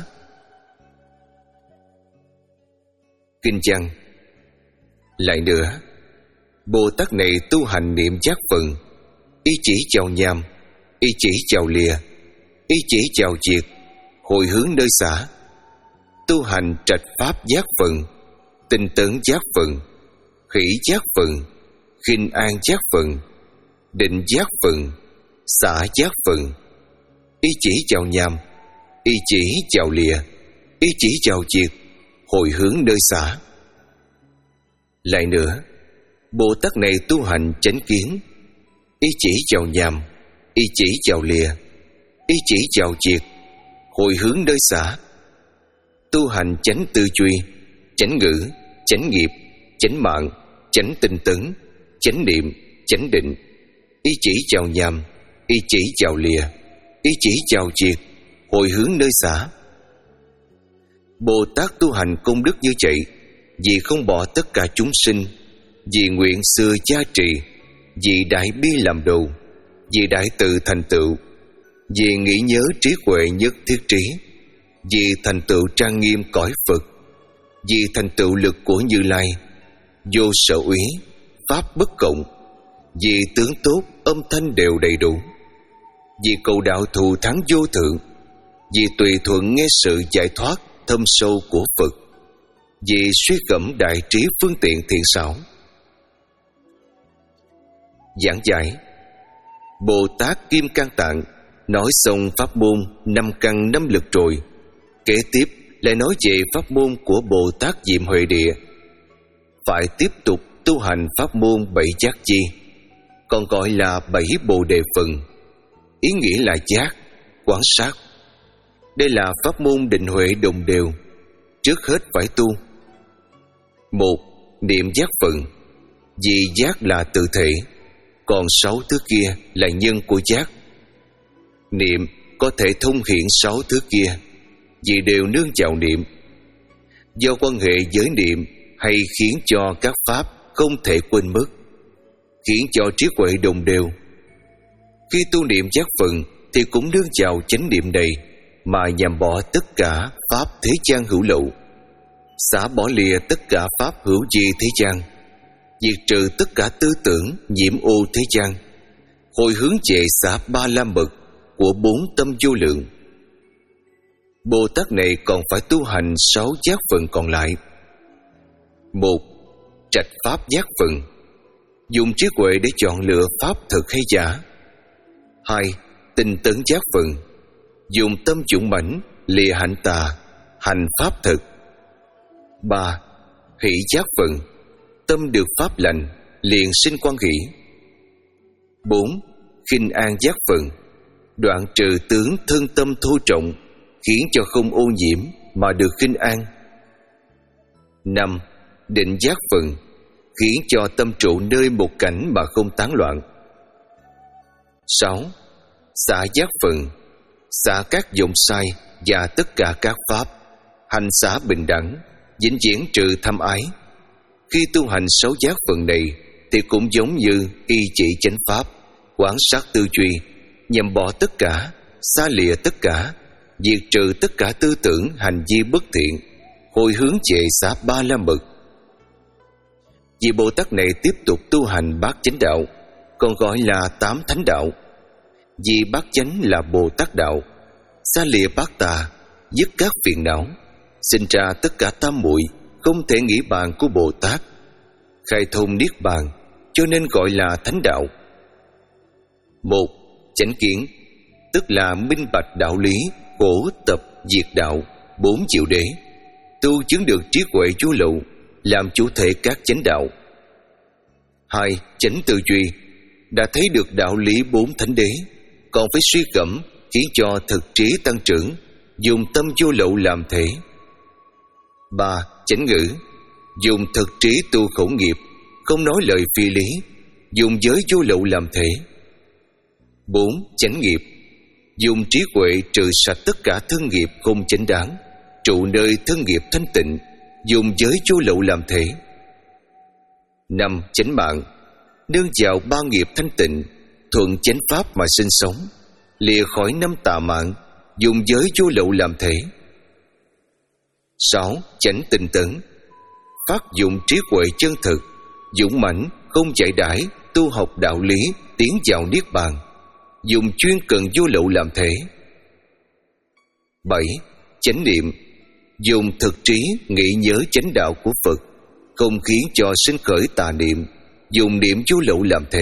Kinh văn. Lại nữa, Bồ Tát này tu hành niệm giác phần, ý chỉ vào nhàm, ý chỉ vào lìa, ý chỉ vào diệt, hồi hướng nơi xả. Tu hành trạch pháp giác phần, tinh tấn giác phần, khỉ giác phần, khinh an giác phần, định giác phần, xả giác phần, ý chỉ vào nhàm, ý chỉ vào lìa, ý chỉ vào diệt, hồi hướng nơi xả. Lại nữa, Bồ Tát này tu hành chánh kiến, ý chỉ vào nhàm, ý chỉ vào lìa, ý chỉ vào diệt, hồi hướng nơi xả. Tu hành chánh tư duy, chánh ngữ, chánh nghiệp, chánh mạng, chánh tinh tấn, chánh niệm, chánh định, ý chỉ vào nhàm, ý chỉ vào lìa, ý chỉ vào diệt, hồi hướng nơi xả. Bồ Tát tu hành công đức như vậy, vì không bỏ tất cả chúng sinh, vì nguyện xưa gia trì, vì đại bi làm đầu, vì đại từ thành tựu, vì nghĩ nhớ trí huệ nhất thiết trí, vì thành tựu trang nghiêm cõi Phật, vì thành tựu lực của Như Lai, vô sở úy, pháp bất cộng, vì tướng tốt âm thanh đều đầy đủ, vì cầu đạo thù thắng vô thượng, vì tùy thuận nghe sự giải thoát thâm sâu của Phật, vì suy gẫm đại trí phương tiện thiện xảo. Giảng giải. Bồ Tát Kim Cang Tạng nói xong pháp môn năm căn năm lực rồi, kế tiếp lại nói về pháp môn của Bồ Tát Diệm Huệ Địa. Phải tiếp tục tu hành pháp môn bảy giác chi, còn gọi là bảy bồ đề phần. Ý nghĩa là giác, quán sát. Đây là pháp môn định huệ đồng đều. Trước hết phải tu: một. Niệm giác phần. Vì giác là tự thể, còn sáu thứ kia là nhân của giác. Niệm có thể thông hiện sáu thứ kia, vì đều nương vào niệm. Do quan hệ với niệm hay khiến cho các pháp không thể quên mất, khiến cho trí huệ đồng đều. Khi tu niệm giác phần thì cũng nương vào chánh niệm này mà nhằm bỏ tất cả pháp thế gian hữu lậu, xả bỏ lìa tất cả pháp hữu vi thế gian, diệt trừ tất cả tư tưởng nhiễm ô thế gian, hồi hướng về xả ba la mật của bốn tâm vô lượng. Bồ Tát này còn phải tu hành sáu giác phần còn lại. Một, trạch pháp giác phần, dùng trí huệ để chọn lựa pháp thật hay giả. Hai, tinh tấn giác phần, dùng tâm dũng mãnh lìa hạnh tà, hành pháp thực. Ba, hỷ giác phần, tâm được pháp lành liền sinh quan hỷ. Bốn, khinh an giác phần, đoạn trừ tướng thân tâm thô trọng, khiến cho không ô nhiễm mà được khinh an. Năm, định giác phần, khiến cho tâm trụ nơi một cảnh mà không tán loạn. Sáu, xả giác phần, xả các vọng sai và tất cả các pháp, hành xả bình đẳng, vĩnh viễn trừ tham ái. Khi tu hành sáu giác phần này thì cũng giống như y chỉ chánh pháp, quán sát tư duy, nhằm bỏ tất cả, xa lìa tất cả, diệt trừ tất cả tư tưởng hành vi bất thiện, hồi hướng về xả ba la mật. Vị Bồ Tát này tiếp tục tu hành bát chánh đạo, còn gọi là tám thánh đạo. Vì bát chánh là Bồ Tát đạo, xa lìa bát tà, dứt các phiền não, sinh ra tất cả tam muội không thể nghĩ bàn của Bồ Tát, khai thông niết bàn, cho nên gọi là thánh đạo. Một, chánh kiến, tức là minh bạch đạo lý khổ tập diệt đạo, bốn diệu đế, tu chứng được trí huệ vô lậu, làm chủ thể các chánh đạo. Hai, chánh tư duy, đã thấy được đạo lý bốn thánh đế, còn phải suy gẫm khiến cho thực trí tăng trưởng, dùng tâm vô lậu làm thể. Ba, chánh ngữ, dùng thực trí tu khẩu nghiệp, không nói lời phi lý, dùng giới vô lậu làm thể. Bốn, chánh nghiệp, dùng trí huệ trừ sạch tất cả thân nghiệp không chánh đáng, trụ nơi thân nghiệp thanh tịnh, dùng giới vô lậu làm thể. Năm, chánh mạng, nương vào ba nghiệp thanh tịnh, thuận chánh pháp mà sinh sống, lìa khỏi năm tà mạng, dùng giới vô lậu làm thể. Sáu, chánh tinh tấn, phát dụng trí huệ chân thực, dũng mãnh không chạy đãi, tu học đạo lý, tiến vào niết bàn, dùng chuyên cần vô lậu làm thể. Bảy, chánh niệm, dùng thực trí nghĩ nhớ chánh đạo của Phật, không khiến cho sinh khởi tà niệm, dùng niệm vô lậu làm thể.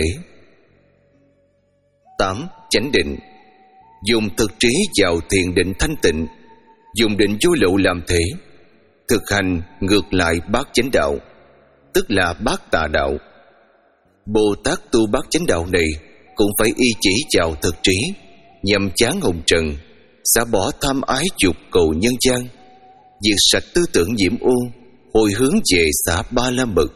Tám, chánh định, dùng thực trí vào thiền định thanh tịnh, dùng định vô lậu làm thể, thực hành ngược lại bát chánh đạo, tức là bát tà đạo. Bồ Tát tu bát chánh đạo này cũng phải y chỉ vào thực trí, nhằm chán hồng trần, xả bỏ tham ái dục cầu nhân gian, diệt sạch tư tưởng nhiễm ô, hồi hướng về xả ba la mật.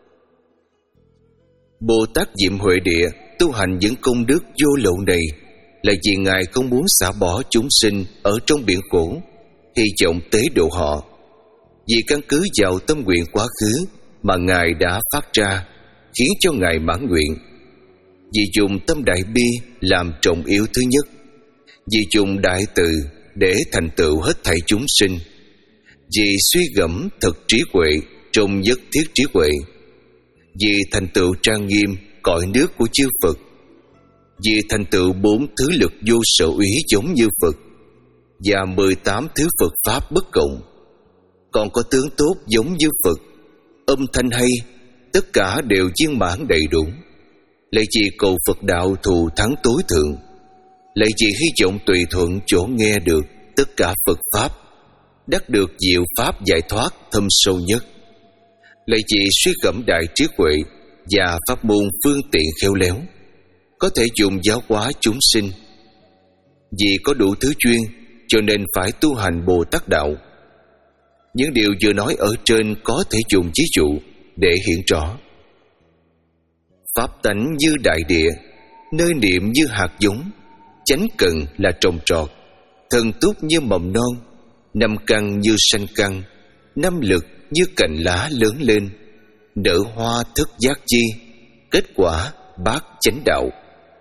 Bồ Tát Diệm Huệ Địa tu hành những công đức vô lậu này là vì Ngài không muốn xả bỏ chúng sinh ở trong biển khổ, hy vọng tế độ họ. Vì căn cứ vào tâm nguyện quá khứ mà Ngài đã phát ra, khiến cho Ngài mãn nguyện. Vì dùng tâm đại bi làm trọng yếu thứ nhất, vì dùng đại từ để thành tựu hết thảy chúng sinh, vì suy gẫm thực trí huệ trong nhất thiết trí huệ, vì thành tựu trang nghiêm cõi nước của chư Phật, vì thành tựu bốn thứ lực vô sở úy giống như Phật, và mười tám thứ Phật pháp bất cộng, còn có tướng tốt giống như Phật, âm thanh hay, tất cả đều viên mãn đầy đủ. Lại chỉ cầu Phật đạo thù thắng tối thượng, lại chỉ hy vọng tùy thuận chỗ nghe được tất cả Phật pháp, đắc được diệu pháp giải thoát thâm sâu nhất. Lại chỉ suy gẫm đại trí huệ và pháp môn phương tiện khéo léo, có thể dùng giáo hóa chúng sinh. Vì có đủ thứ chuyên, cho nên phải tu hành Bồ Tát đạo. Những điều vừa nói ở trên có thể dùng ví dụ để hiện rõ. Pháp tánh như đại địa, nơi niệm như hạt giống, chánh cần là trồng trọt, thần túc như mầm non, năm căn như sanh căn, năm lực như cành lá lớn lên, nở hoa thất giác chi, kết quả bát chánh đạo.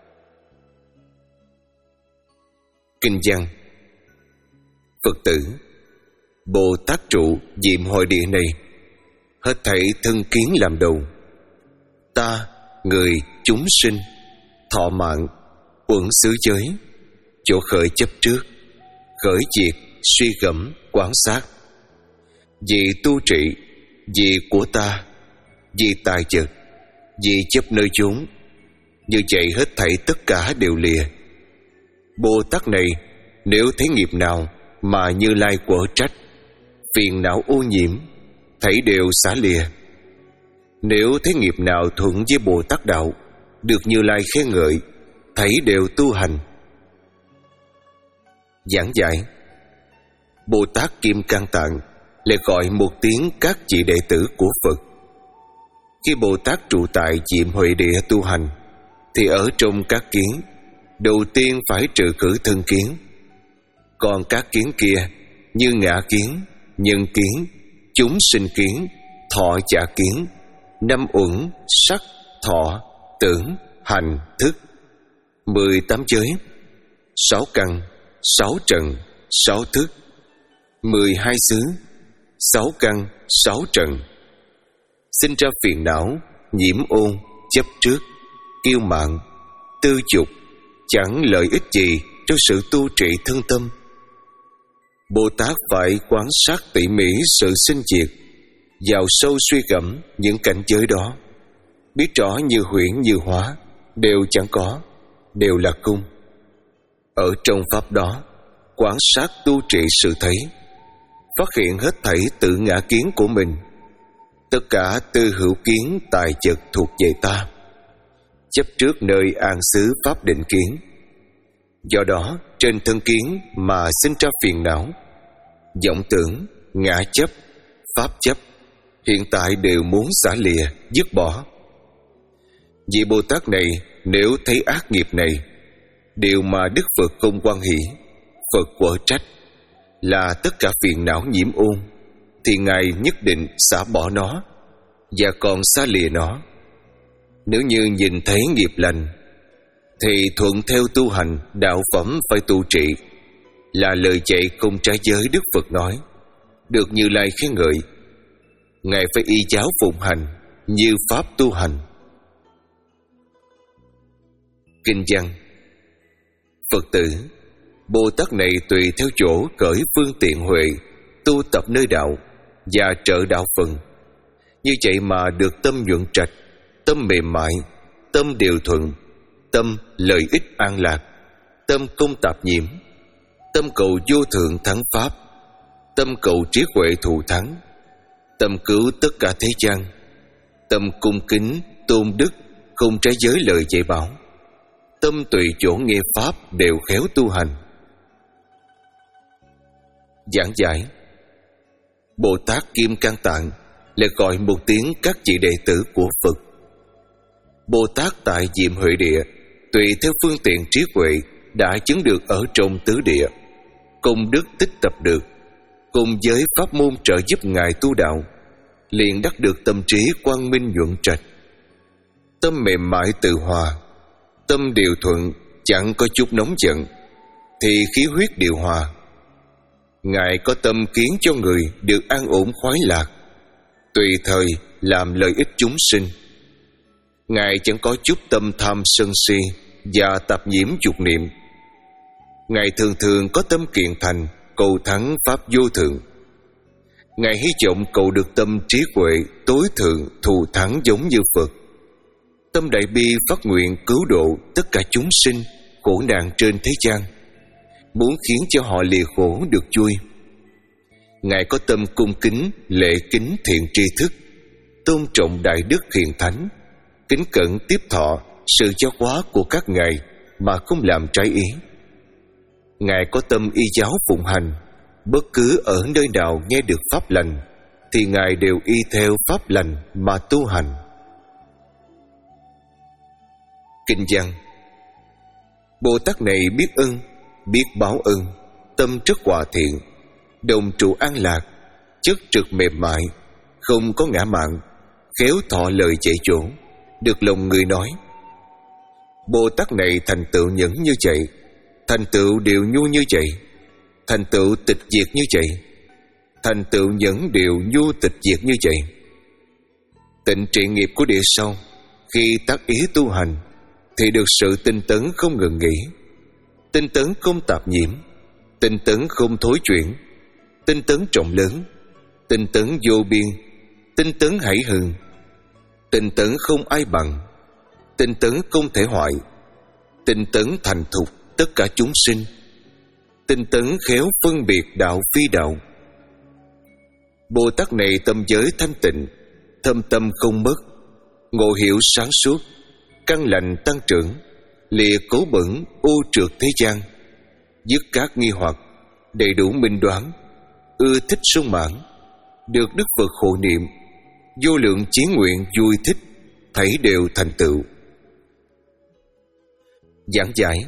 Kinh văn: Phật tử, Bồ Tát trụ diệm hội địa này, hết thảy thân kiến làm đầu. Ta, người, chúng sinh, thọ mạng, uẩn xứ giới, chỗ khởi chấp trước, khởi diệt, suy gẫm, quán sát. Vì tu trị, vì của ta, vì tài vật, vì chấp nơi chốn, như vậy hết thảy tất cả đều lìa. Bồ Tát này, nếu thấy nghiệp nào mà Như Lai quở trách, phiền não ô nhiễm, thảy đều xả lìa. Nếu thấy nghiệp nào thuận với Bồ Tát đạo, được Như Lai khen ngợi, thảy đều tu hành. Giảng giải: Bồ Tát Kim Cang Tạng lại gọi một tiếng các vị đệ tử của Phật. Khi Bồ Tát trụ tại diệm huệ địa tu hành, thì ở trong các kiến, đầu tiên phải trừ khử thân kiến. Còn các kiến kia như ngã kiến, nhân kiến, chúng sinh kiến, thọ giả kiến, năm uẩn, sắc, thọ, tưởng, hành, thức, mười tám giới, sáu căn, sáu trần, sáu thức, mười hai xứ, sáu căn, sáu trần, sinh ra phiền não, nhiễm ôn, chấp trước, kiêu mạn, tư dục, chẳng lợi ích gì cho sự tu trị thân tâm. Bồ Tát phải quan sát tỉ mỉ sự sinh diệt, vào sâu suy gẫm những cảnh giới đó, biết rõ như huyễn như hóa, đều chẳng có, đều là cung. Ở trong pháp đó, quan sát tu trị sự thấy, phát hiện hết thảy tự ngã kiến của mình, tất cả tư hữu kiến tài vật thuộc về ta, chấp trước nơi an xứ pháp định kiến. Do đó trên thân kiến mà sinh ra phiền não, vọng tưởng, ngã chấp, pháp chấp, hiện tại đều muốn xả lìa, dứt bỏ. Vị Bồ Tát này nếu thấy ác nghiệp này, điều mà Đức Phật không hoan hỷ, Phật quở trách, là tất cả phiền não nhiễm ôn, thì Ngài nhất định xả bỏ nó và còn xả lìa nó. Nếu như nhìn thấy nghiệp lành, thì thuận theo tu hành đạo phẩm phải tu trị, là lời dạy không trái giới Đức Phật nói, được Như Lai khen ngợi. Ngài phải y giáo phụng hành như pháp tu hành. Kinh văn: Phật tử, Bồ Tát này tùy theo chỗ cởi phương tiện huệ, tu tập nơi đạo và trợ đạo phần. Như vậy mà được tâm nhuận trạch, tâm mềm mại, tâm điều thuận, tâm lợi ích an lạc, tâm không tạp nhiễm, tâm cầu vô thượng thắng pháp, tâm cầu trí huệ thù thắng, tâm cứu tất cả thế gian, tâm cung kính tôn đức, không trái giới lời dạy bảo, tâm tùy chỗ nghe pháp đều khéo tu hành. Giảng giải: Bồ Tát Kim Cang Tạng lại gọi một tiếng các vị đệ tử của Phật. Bồ Tát tại diệm huệ địa, tùy theo phương tiện trí huệ đã chứng được ở trong tứ địa, công đức tích tập được, cùng với pháp môn trợ giúp Ngài tu đạo, liền đắc được tâm trí quang minh nhuận trạch. Tâm mềm mại từ hòa, tâm điều thuận, chẳng có chút nóng giận, thì khí huyết điều hòa. Ngài có tâm khiến cho người được an ổn khoái lạc, tùy thời làm lợi ích chúng sinh. Ngài chẳng có chút tâm tham sân si và tạp nhiễm dục niệm. Ngài thường thường có tâm kiện thành, cầu thắng pháp vô thượng. Ngài hy vọng cầu được tâm trí huệ tối thượng thù thắng giống như Phật. Tâm đại bi phát nguyện cứu độ tất cả chúng sinh khổ nạn trên thế gian, muốn khiến cho họ lìa khổ được vui. Ngài có tâm cung kính lễ kính thiện tri thức, tôn trọng đại đức hiền thánh, kính cẩn tiếp thọ sự giáo hóa của các ngài mà không làm trái ý. Ngài có tâm y giáo phụng hành, bất cứ ở nơi nào nghe được pháp lành thì Ngài đều y theo pháp lành mà tu hành. Kinh văn: Bồ Tát này biết ơn, biết báo ơn, tâm rất hòa thiện, đồng trụ an lạc, chất trực mềm mại, không có ngã mạn, khéo thọ lời dạy dỗ, được lòng người nói. Bồ Tát này thành tựu nhẫn như vậy, thành tựu điều nhu như vậy, thành tựu tịch diệt như vậy, thành tựu nhẫn điều nhu tịch diệt như vậy. Tịnh trị nghiệp của địa sau, khi tác ý tu hành thì được sự tinh tấn không ngừng nghỉ, tinh tấn không tạp nhiễm, tinh tấn không thối chuyển, tinh tấn trọng lớn, tinh tấn vô biên, tinh tấn hải hừng, tinh tấn không ai bằng, tinh tấn không thể hoại, tinh tấn thành thục tất cả chúng sinh, tinh tấn khéo phân biệt đạo phi đạo. Bồ Tát này tâm giới thanh tịnh, thâm tâm không mất, ngộ hiểu sáng suốt, căn lành tăng trưởng, lìa cố bẩn ô trượt thế gian, dứt các nghi hoặc, đầy đủ minh đoán, ưa thích sung mãn, được Đức Phật hộ niệm, vô lượng chí nguyện vui thích, thảy đều thành tựu. Giảng giải: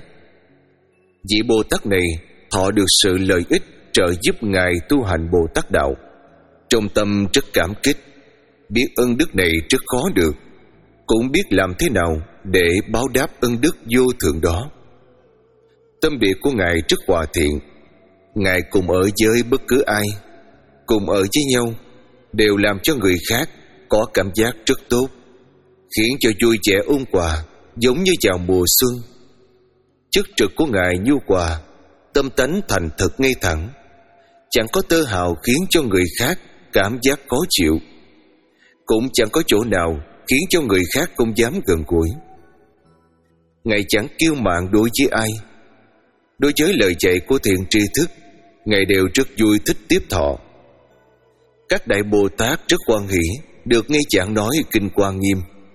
vị Bồ Tát này thọ được sự lợi ích trợ giúp ngài tu hành Bồ Tát đạo, trong tâm rất cảm kích, biết ơn đức này rất khó được, cũng biết làm thế nào để báo đáp ân đức vô thượng đó. Tâm địa của ngài rất hòa thiện, ngài cùng ở với bất cứ ai, cùng ở với nhau, đều làm cho người khác có cảm giác rất tốt, khiến cho vui vẻ ôn hòa, giống như vào mùa xuân. Chất trực của ngài nhu hòa, tâm tánh thành thật ngay thẳng, chẳng có tơ hào khiến cho người khác cảm giác khó chịu, cũng chẳng có chỗ nào khiến cho người khác không dám gần gũi. Ngài chẳng kiêu mạn đối với ai. Đối với lời dạy của thiện tri thức, ngài đều rất vui thích tiếp thọ. Các đại Bồ Tát rất hoan hỷ được nghe giảng nói kinh Hoa Nghiêm.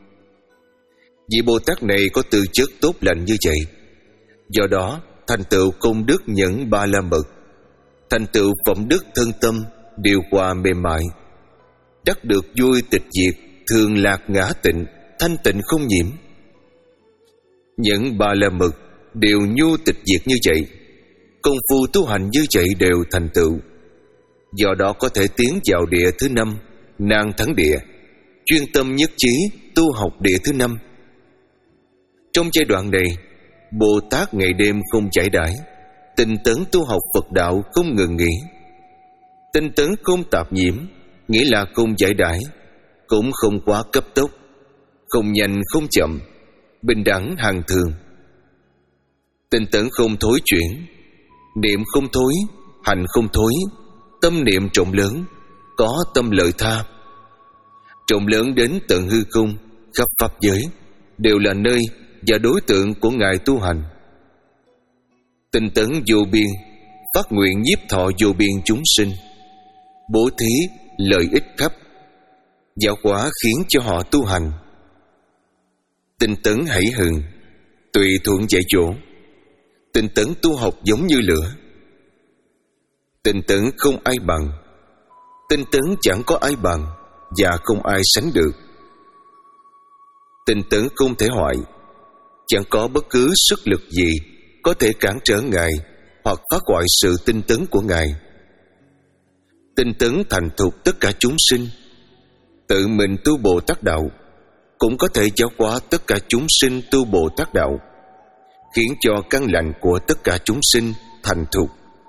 Vị Bồ Tát này có tư chất tốt lành như vậy, do đó thành tựu công đức nhẫn ba la mật, thành tựu phẩm đức thân tâm điều hòa mềm mại, đắc được vui tịch diệt, thường lạc ngã tịnh, thanh tịnh không nhiễm. Những ba la mật đều nhu tịch diệt như vậy, công phu tu hành như vậy đều thành tựu, do đó có thể tiến vào địa thứ năm, nan thắng địa, chuyên tâm nhất trí tu học địa thứ năm. Trong giai đoạn này, Bồ Tát ngày đêm không giải đãi, tinh tấn tu học Phật đạo không ngừng nghỉ. Tinh tấn không tạp nhiễm nghĩa là không giải đãi, cũng không quá cấp tốc, không nhanh không chậm, bình đẳng hằng thường. Tinh tấn không thối chuyển, niệm không thối, hành không thối, tâm niệm trọng lớn, có tâm lợi tha. Trọng lớn đến tận hư không, khắp pháp giới đều là nơi và đối tượng của ngài tu hành. Tinh tấn vô biên, phát nguyện nhiếp thọ vô biên chúng sinh, bố thí lợi ích khắp, giáo hóa khiến cho họ tu hành. Tinh tấn hãy hừng, tùy thuận dạy dỗ. Tinh tấn tu học giống như lửa. Tinh tấn không ai bằng, tinh tấn chẳng có ai bằng và không ai sánh được. Tinh tấn không thể hoại, chẳng có bất cứ sức lực gì có thể cản trở ngài hoặc phá hoại sự tinh tấn của ngài. Tinh tấn thành thục tất cả chúng sinh, tự mình tu Bồ Tát đạo, cũng có thể giáo hóa tất cả chúng sinh tu Bồ Tát đạo, khiến cho căn lành của tất cả chúng sinh thành thục.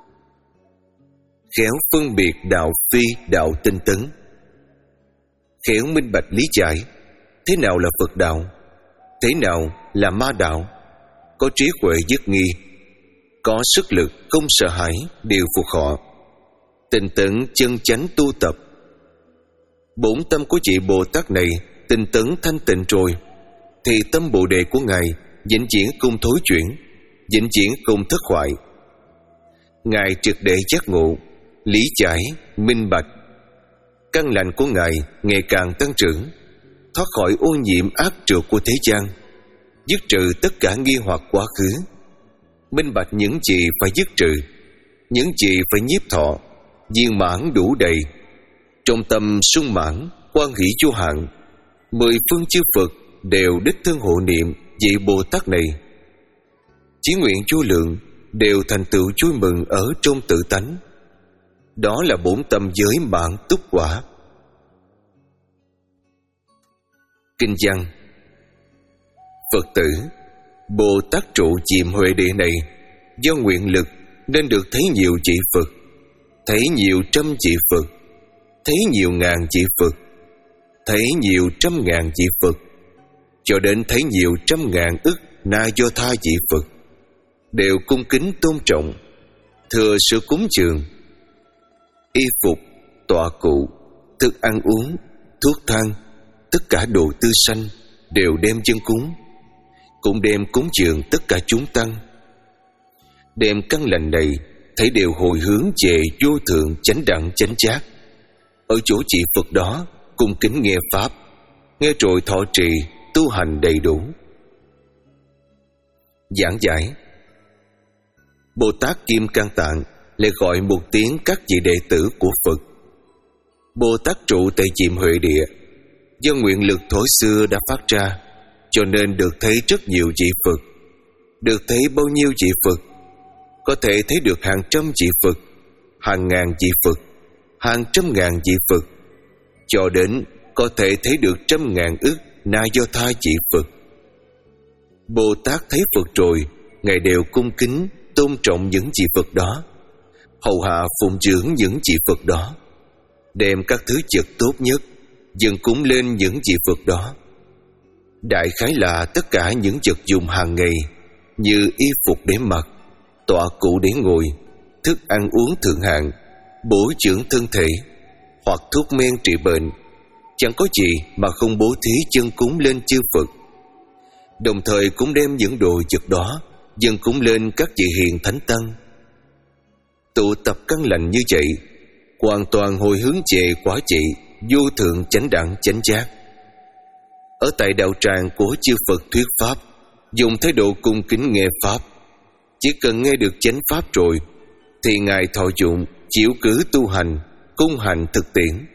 Khéo phân biệt đạo phi đạo tinh tấn, khéo minh bạch lý giải thế nào là Phật đạo, thế nào là ma đạo, có trí huệ dứt nghi, có sức lực không sợ hãi đều phục họ, tinh tấn chân chánh tu tập. Bổn tâm của vị Bồ Tát này tinh tấn thanh tịnh rồi, thì tâm Bồ đề của ngài vĩnh viễn không thối chuyển, vĩnh viễn không thất hoại. Ngài triệt để giác ngộ, lý giải, minh bạch, căn lành của ngài ngày càng tăng trưởng, thoát khỏi ô nhiễm ác trượt của thế gian, dứt trừ tất cả nghi hoặc quá khứ, minh bạch những gì phải dứt trừ, những gì phải nhiếp thọ, viên mãn đủ đầy, trong tâm sung mãn, hoan hỷ vô hạn. Mười phương chư Phật đều đích thân hộ niệm vị Bồ Tát này. chí nguyện vô lượng đều thành tựu vui mừng ở trong tự tánh. Đó là bốn tâm giới mãn túc quả. Kinh văn: Phật tử, Bồ Tát trụ chìm huệ địa này, do nguyện lực nên được thấy nhiều vị Phật, thấy nhiều trăm vị Phật, thấy nhiều ngàn vị Phật, thấy nhiều trăm ngàn vị Phật, cho đến thấy nhiều trăm ngàn ức na do tha vị Phật, đều cung kính tôn trọng, thừa sự cúng dường. Y phục, tọa cụ, thức ăn uống, thuốc thang, tất cả đồ tư sanh đều đem dâng cúng, cũng đem cúng dường tất cả chúng tăng. Đem căn lành này thấy đều hồi hướng về vô thượng chánh đẳng chánh giác. Ở chỗ vị Phật đó cung kính nghe pháp, nghe rồi thọ trì tu hành đầy đủ. Giảng giải: Bồ Tát Kim Cang Tạng lại gọi một tiếng các vị đệ tử của Phật. Bồ Tát trụ tại chìm huệ địa, do nguyện lực thổi xưa đã phát ra, cho nên được thấy rất nhiều vị Phật. Được thấy bao nhiêu vị Phật? Có thể thấy được hàng trăm vị Phật, hàng ngàn vị Phật, hàng trăm ngàn vị Phật, cho đến có thể thấy được trăm ngàn ức na do tha vị Phật. Bồ Tát thấy Phật rồi, Ngài đều cung kính tôn trọng những vị Phật đó, hầu hạ phụng dưỡng những vị Phật đó, đem các thứ vật tốt nhất dâng cúng lên những vị Phật đó. Đại khái là tất cả những vật dụng hàng ngày như y phục để mặc, tọa cụ để ngồi, thức ăn uống thượng hạng, bổ dưỡng thân thể, hoặc thuốc men trị bệnh, chẳng có gì mà không bố thí dâng cúng lên chư Phật. Đồng thời cũng đem những đồ vật đó dâng cúng lên các vị hiền thánh tăng. Tụ tập căn lành như vậy, hoàn toàn hồi hướng về quả vị vô thượng chánh đẳng chánh giác. Ở tại đạo tràng của chư Phật thuyết pháp, dùng thái độ cung kính nghe pháp. Chỉ cần nghe được chánh pháp rồi thì Ngài thọ dụng, chiếu cứ tu hành, cung hành thực tiễn.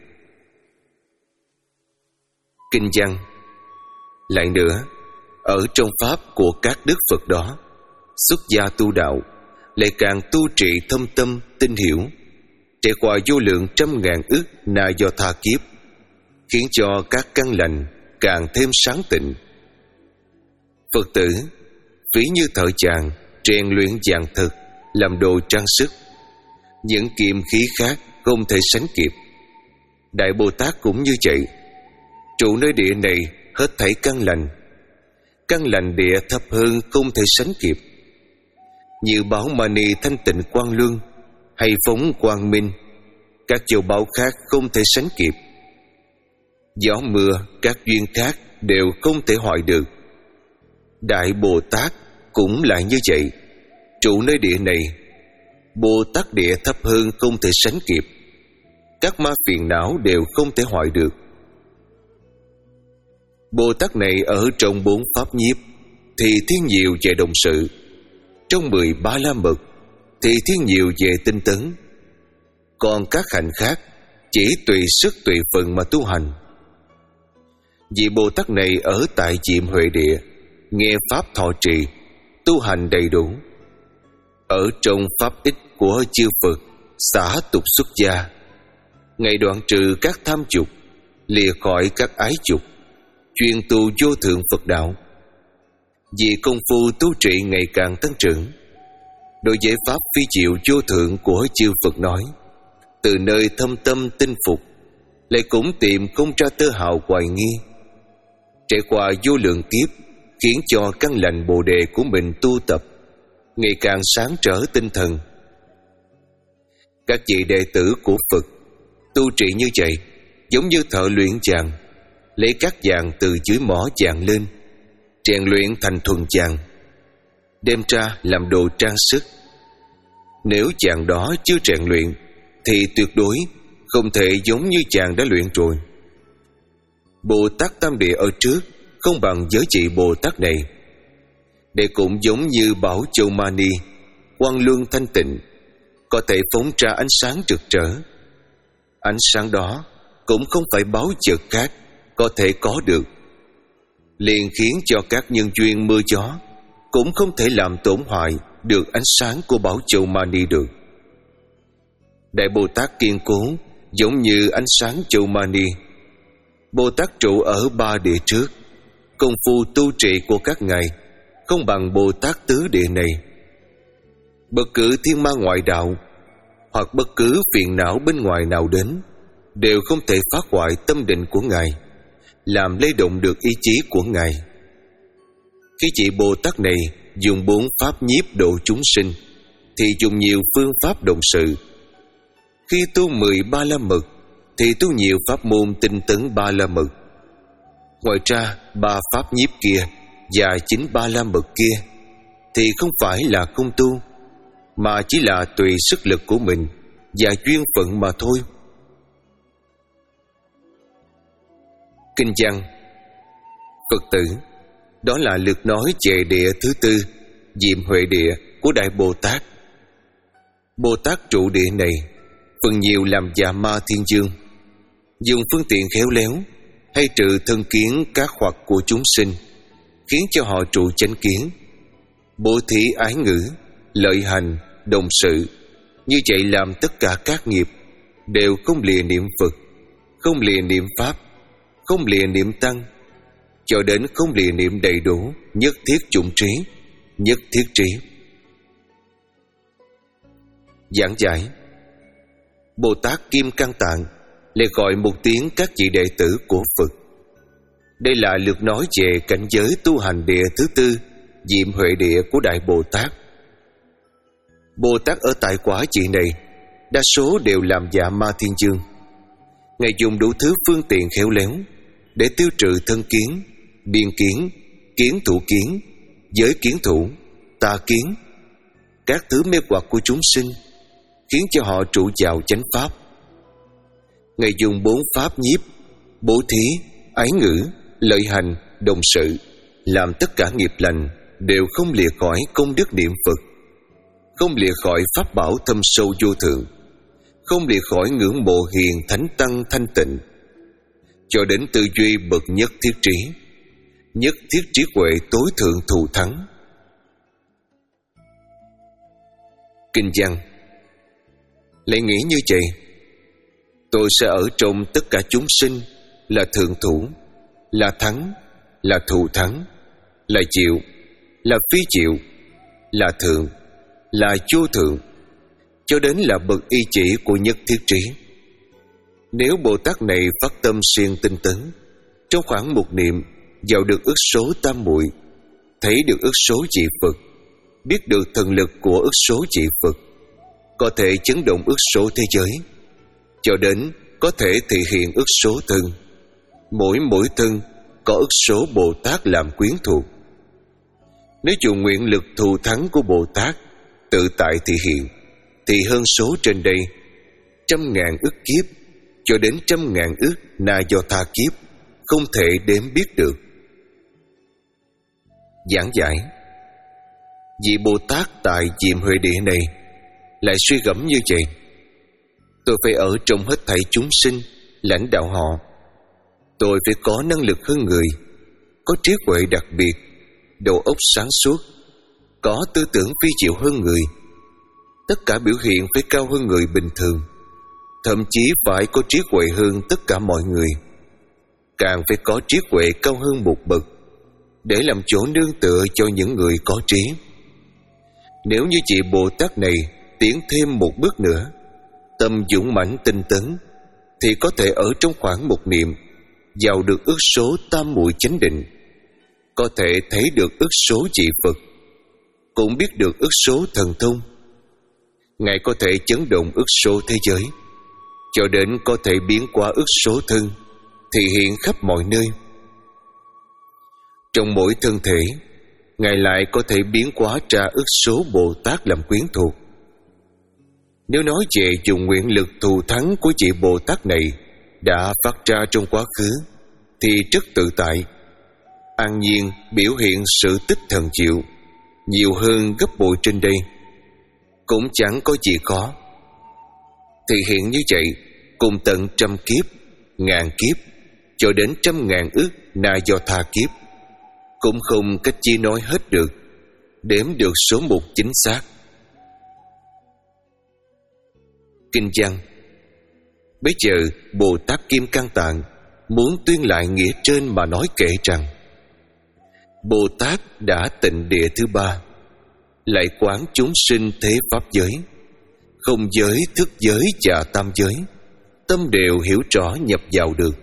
Kinh văn: Lại nữa, ở trong pháp của các đức Phật đó, xuất gia tu đạo lại càng tu trị thâm tâm tinh hiểu, trải qua vô lượng trăm ngàn ức na do tha kiếp, khiến cho các căn lành càng thêm sáng tịnh. Phật tử, ví như thợ chàng rèn luyện vàng thực làm đồ trang sức, những kiềm khí khác không thể sánh kịp. Đại Bồ Tát cũng như vậy, trụ nơi địa này hết thảy căn lành. Căn lành địa thấp hơn không thể sánh kịp, như báo mani thanh tịnh quang luân hay phóng quang minh, các châu báu khác không thể sánh kịp. Gió mưa, các duyên khác đều không thể hoại được. Đại Bồ Tát cũng lại như vậy, trụ nơi địa này, Bồ Tát địa thấp hơn không thể sánh kịp, các ma phiền não đều không thể hoại được. Bồ Tát này ở trong bốn pháp nhiếp thì thiên nhiều về đồng sự, trong mười ba la mật thì thiên nhiều về tinh tấn, còn các hạnh khác chỉ tùy sức tùy phần mà tu hành. Vị Bồ Tát này ở tại chìm huệ địa, nghe pháp thọ trì, tu hành đầy đủ. Ở trong pháp ích của chư Phật, xả tục xuất gia, Ngài đoạn trừ các tham dục, lìa khỏi các ái dục, chuyên tu vô thượng Phật đạo. Vì công phu tu trị ngày càng tăng trưởng, đối với pháp phi diệu vô thượng của chư Phật nói, từ nơi thâm tâm tinh phục, lại cũng tìm không ra tơ hào hoài nghi. Trải qua vô lượng kiếp, khiến cho căn lành bồ đề của mình tu tập ngày càng sáng trở tinh thần. Các vị đệ tử của Phật tu trị như vậy, giống như thợ luyện vàng, lấy các vàng từ dưới mỏ vàng lên, rèn luyện thành thuần vàng, đem ra làm đồ trang sức. Nếu vàng đó chưa rèn luyện thì tuyệt đối không thể giống như vàng đã luyện rồi. Bồ Tát Tam Địa ở trước không bằng giới trị Bồ Tát này. Để cũng giống như bảo châu mani, quang luân thanh tịnh, có thể phóng ra ánh sáng rực rỡ. Ánh sáng đó cũng không phải báu vật khác có thể có được, liền khiến cho các nhân duyên mưa gió cũng không thể làm tổn hại được ánh sáng của Bảo Châu Mani được. Đại Bồ Tát kiên cố giống như ánh sáng Châu Mani. Bồ Tát trụ ở ba địa trước. Công phu tu trì của các ngài không bằng Bồ Tát tứ địa này. Bất cứ thiên ma ngoại đạo hoặc bất cứ phiền não bên ngoài nào đến đều không thể phá hoại tâm định của ngài, làm lay động được ý chí của ngài. Khi vị Bồ Tát này dùng bốn pháp nhiếp độ chúng sinh thì dùng nhiều phương pháp động sự. Khi tu mười ba la mật thì tu nhiều pháp môn tinh tấn ba la mật. Ngoài ra ba pháp nhiếp kia và chính ba la mật kia thì không phải là không tu, mà chỉ là tùy sức lực của mình và duyên phận mà thôi. Kinh văn: Phật tử, đó là lượt nói về địa thứ tư, Diệm Huệ Địa của Đại Bồ Tát. Bồ Tát trụ địa này phần nhiều làm Dạ Ma Thiên Dương, dùng phương tiện khéo léo hay trừ thân kiến các hoặc của chúng sinh, khiến cho họ trụ chánh kiến, bố thí ái ngữ, lợi hành, đồng sự. Như vậy làm tất cả các nghiệp đều không lìa niệm Phật, không lìa niệm Pháp, không lìa niệm Tăng, cho đến không lìa niệm đầy đủ nhất thiết chủng trí, nhất thiết trí. Giảng giải: Bồ Tát Kim Cang Tạng lại gọi một tiếng các vị đệ tử của Phật. Đây là lượt nói về cảnh giới tu hành địa thứ tư, Diệm Huệ Địa của Đại Bồ Tát. Bồ Tát ở tại quả vị này đa số đều làm Dạ Ma Thiên Dương. Ngài dùng đủ thứ phương tiện khéo léo để tiêu trừ thân kiến, biên kiến, kiến thủ kiến, giới kiến thủ, tà kiến, các thứ mê hoặc của chúng sinh, khiến cho họ trụ vào chánh pháp. Ngài dùng bốn pháp nhiếp, bố thí, ái ngữ, lợi hành, đồng sự, làm tất cả nghiệp lành đều không lìa khỏi công đức niệm Phật, không lìa khỏi pháp bảo thâm sâu vô thượng, không lìa khỏi ngưỡng mộ hiền thánh tăng thanh tịnh, cho đến tư duy bậc nhất thiết trí, nhất thiết trí huệ tối thượng thù thắng. Kinh văn: Lại nghĩ như vậy, tôi sẽ ở trong tất cả chúng sinh là thượng thủ, là thắng, là thù thắng, là chịu, là phi chịu, là thượng, là vô thượng, cho đến là bậc y chỉ của nhất thiết trí. Nếu Bồ Tát này phát tâm siêng tinh tấn, trong khoảng một niệm vào được ức số tam muội, thấy được ức số vị Phật, biết được thần lực của ức số vị Phật, có thể chấn động ức số thế giới, cho đến có thể thể hiện ức số thân. Mỗi mỗi thân có ức số Bồ Tát làm quyến thuộc. Nếu dùng nguyện lực thù thắng của Bồ Tát tự tại thể hiện, thì hơn số trên đây trăm ngàn ức kiếp cho đến trăm ngàn ức na do tha kiếp không thể đếm biết được. Giảng giải: Vị Bồ Tát tại Diệm Huệ Địa này lại suy gẫm như vậy: tôi phải ở trong hết thảy chúng sinh, lãnh đạo họ. Tôi phải có năng lực hơn người, có trí huệ đặc biệt, đầu óc sáng suốt, có tư tưởng phi diệu hơn người. Tất cả biểu hiện phải cao hơn người bình thường, thậm chí phải có trí huệ hơn tất cả mọi người. Càng phải có trí huệ cao hơn một bậc, để làm chỗ nương tựa cho những người có trí. Nếu như vị Bồ Tát này tiến thêm một bước nữa, tâm dũng mãnh tinh tấn, thì có thể ở trong khoảng một niệm vào được ức số tam muội chánh định, có thể thấy được ức số vị Phật, cũng biết được ức số thần thông. Ngài có thể chấn động ức số thế giới, cho đến có thể biến qua ức số thân, thì hiện khắp mọi nơi. Trong mỗi thân thể, Ngài lại có thể biến hóa ra ức số Bồ Tát làm quyến thuộc. Nếu nói về dùng nguyện lực thù thắng của vị Bồ Tát này đã phát ra trong quá khứ, thì rất tự tại, an nhiên biểu hiện sự tích thần diệu nhiều hơn gấp bội trên đây, cũng chẳng có gì khó. Thì hiện như vậy cùng tận trăm kiếp, ngàn kiếp cho đến trăm ngàn ức na do tha kiếp, cũng không cách chi nói hết được. đếm được số mục chính xác. Kinh văn. Bây giờ Bồ Tát Kim Cang Tạng muốn tuyên lại nghĩa trên mà nói kể rằng: Bồ Tát đã tịnh địa thứ ba, lại quán chúng sinh thế pháp giới, không giới, thức giới và tam giới, tâm đều hiểu rõ nhập vào được.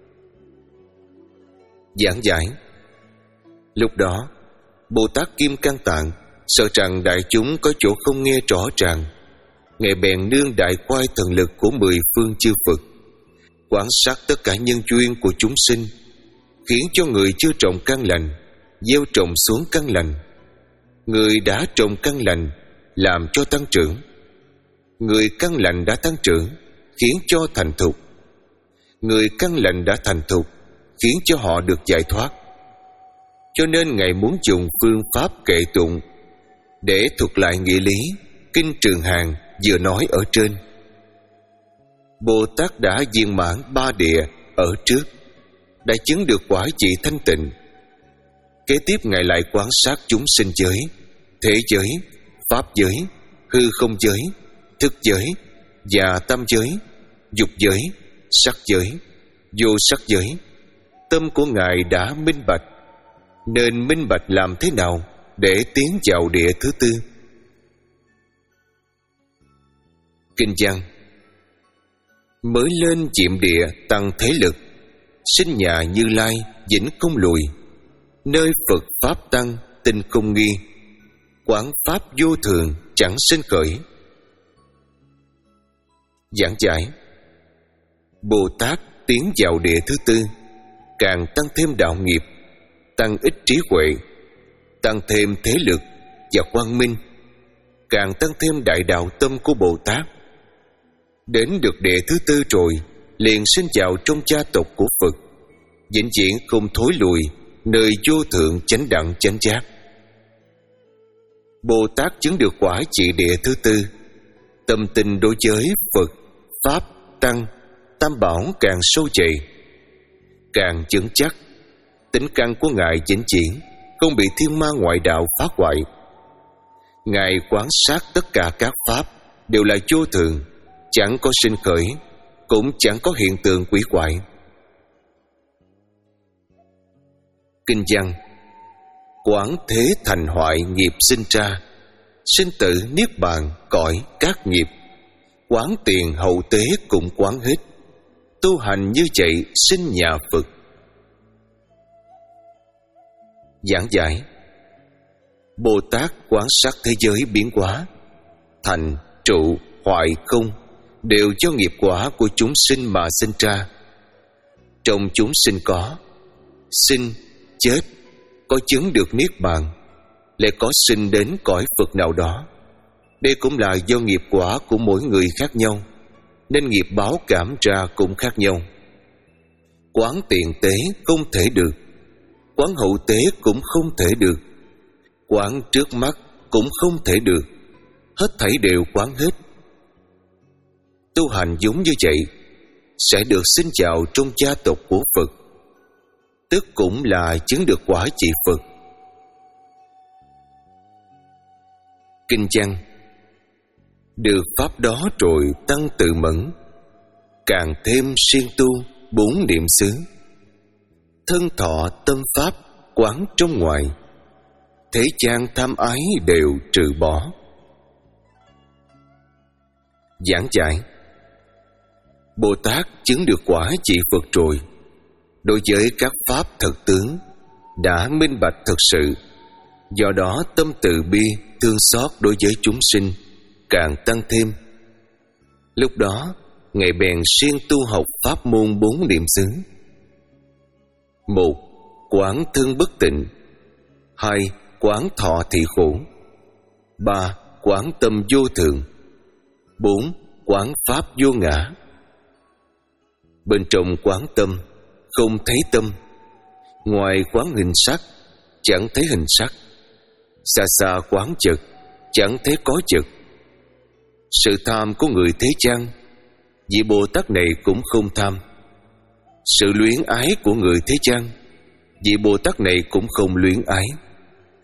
Giảng giải. Lúc đó Bồ Tát Kim Cang Tạng sợ rằng đại chúng có chỗ không nghe rõ ràng, Ngài bèn nương đại khoai thần lực của mười phương chư Phật, quan sát tất cả nhân duyên của chúng sinh, khiến cho người chưa trồng căn lành gieo trồng xuống căn lành, người đã trồng căn lành làm cho tăng trưởng, người căn lành đã tăng trưởng khiến cho thành thục, người căn lành đã thành thục khiến cho họ được giải thoát. Cho nên Ngài muốn dùng phương pháp kệ tụng để thuật lại nghĩa lý Kinh Trường Hàng vừa nói ở trên. Bồ Tát đã viên mãn ba địa ở trước, đã chứng được quả vị thanh tịnh. Kế tiếp Ngài lại quan sát chúng sinh giới, thế giới, pháp giới, hư không giới, thức giới và tâm giới, dục giới, sắc giới, vô sắc giới. Tâm của Ngài đã minh bạch, nên minh bạch làm thế nào để tiến vào địa thứ tư. Kinh văn. Mới lên chiệm địa tăng thế lực, sinh nhà Như Lai vĩnh không lùi, nơi Phật pháp tăng tinh không nghi, quán pháp vô thường chẳng sinh khởi. Giảng giải. Bồ Tát tiến vào địa thứ tư, càng tăng thêm đạo nghiệp, tăng ít trí huệ, tăng thêm thế lực và quang minh, càng tăng thêm đại đạo tâm của Bồ Tát. Đến được địa thứ tư rồi, liền sinh vào trong gia tộc của Phật, vĩnh viễn không thối lùi, nơi vô thượng chánh đẳng chánh giác. Bồ Tát chứng được quả vị địa thứ tư, tâm tình đối với Phật, Pháp, Tăng, Tam Bảo càng sâu dày, càng vững chắc. Tính căn của Ngài vĩnh viễn không bị thiên ma ngoại đạo phá hoại. Ngài quán sát tất cả các pháp đều là vô thường, chẳng có sinh khởi, cũng chẳng có hiện tượng quỷ hoại. Kinh văn. Quán thế thành hoại nghiệp sinh ra, sinh tử niết bàn cõi các nghiệp, quán tiền hậu tế cũng quán hết, tu hành như vậy sinh nhà Phật. Giảng giải. Bồ Tát quán sát thế giới biến hóa, thành, trụ, hoại, không đều do nghiệp quả của chúng sinh mà sinh ra. Trong chúng sinh có sinh, chết, có chứng được niết bàn, lại có sinh đến cõi Phật nào đó. Đây cũng là do nghiệp quả của mỗi người khác nhau, nên nghiệp báo cảm ra cũng khác nhau. Quán tiền tế không thể được, quán hậu tế cũng không thể được, quán trước mắt cũng không thể được, hết thảy đều quán hết. Tu hành giống như vậy sẽ được sinh vào trong gia tộc của Phật, tức cũng là chứng được quả vị Phật. Kinh văn. Được pháp đó rồi tăng tự mẫn, càng thêm siêng tu bốn niệm xứ, thân thọ tâm pháp quán trong ngoài, thế gian tham ái đều trừ bỏ. Giảng giải. Bồ Tát chứng được quả vị Phật rồi, đối với các pháp thật tướng đã minh bạch thật sự, do đó tâm từ bi thương xót đối với chúng sinh càng tăng thêm. Lúc đó Ngài bèn siêng tu học pháp môn bốn niệm xứ. Một, quán thân bất tịnh. Hai, quán thọ thị khổ. Ba, quán tâm vô thường. Bốn, quán pháp vô ngã. Bên trong quán tâm không thấy tâm, ngoài quán hình sắc chẳng thấy hình sắc, xa xa quán vật chẳng thấy có vật. Sự tham của người thế gian, vị Bồ Tát này cũng không tham. Sự luyến ái của người thế gian, vị Bồ Tát này cũng không luyến ái.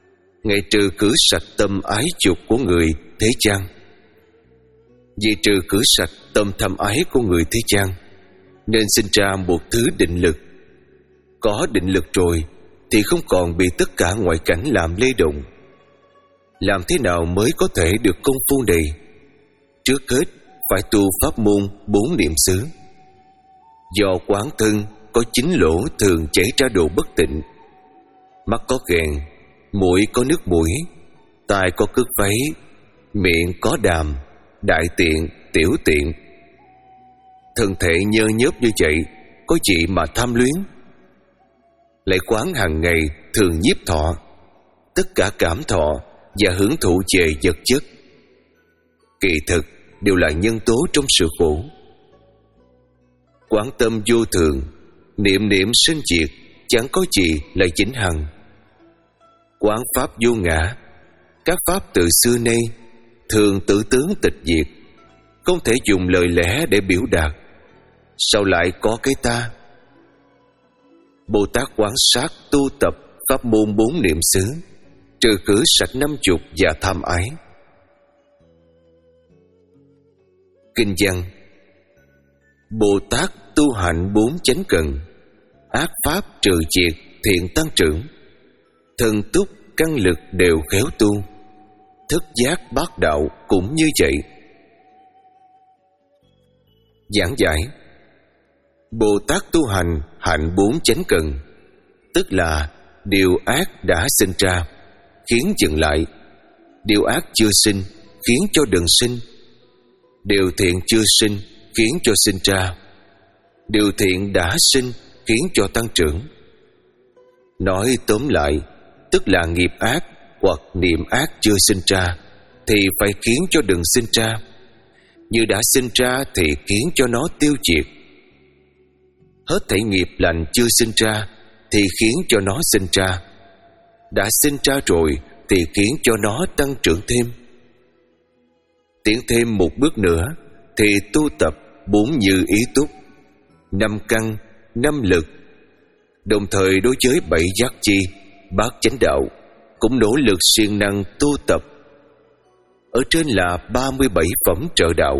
Ngày trừ khử sạch tâm ái dục của người thế gian. Vì trừ khử sạch tâm tham ái của người thế gian, nên sinh ra một thứ định lực. Có định lực rồi thì không còn bị tất cả ngoại cảnh làm lay động. Làm thế nào mới có thể được công phu này? Trước hết phải tu pháp môn bốn niệm xứ. Do quán thân có chín lỗ thường chảy ra đồ bất tịnh, mắt có ghèn, mũi có nước mũi, tai có cước váy, miệng có đàm, đại tiện, tiểu tiện. Thân thể nhơ nhớp như vậy, có gì mà tham luyến? Lại quán hàng ngày thường nhiếp thọ, tất cả cảm thọ và hưởng thụ về vật chất, kỳ thực đều là nhân tố trong sự khổ. Quán tâm vô thường, niệm niệm sinh diệt, chẳng có gì là vĩnh hằng. Quán pháp vô ngã, các pháp từ xưa nay thường tự tướng tịch diệt, không thể dùng lời lẽ để biểu đạt. Sao lại có cái ta? Bồ Tát quán sát tu tập pháp môn bốn niệm xứ, trừ khử sạch năm dục và tham ái. Kinh văn: Bồ Tát tu hạnh bốn chánh cần, ác pháp trừ diệt, thiện tăng trưởng, thần túc căn lực đều khéo tu, thức giác bát đạo cũng như vậy. Giảng giải: Bồ Tát tu hành hạnh bốn chánh cần, tức là điều ác đã sinh ra khiến dừng lại, điều ác chưa sinh khiến cho đừng sinh, điều thiện chưa sinh khiến cho sinh ra, điều thiện đã sinh khiến cho tăng trưởng. Nói tóm lại, tức là nghiệp ác hoặc niệm ác chưa sinh ra thì phải khiến cho đừng sinh ra, như đã sinh ra thì khiến cho nó tiêu diệt. Hết thảy nghiệp lành chưa sinh ra thì khiến cho nó sinh ra, đã sinh ra rồi thì khiến cho nó tăng trưởng thêm. Tiến thêm một bước nữa thì tu tập bốn như ý túc, năm căn, năm lực, đồng thời đối với bảy giác chi, bát chánh đạo cũng nỗ lực siêng năng tu tập. Ở trên là ba mươi bảy phẩm trợ đạo.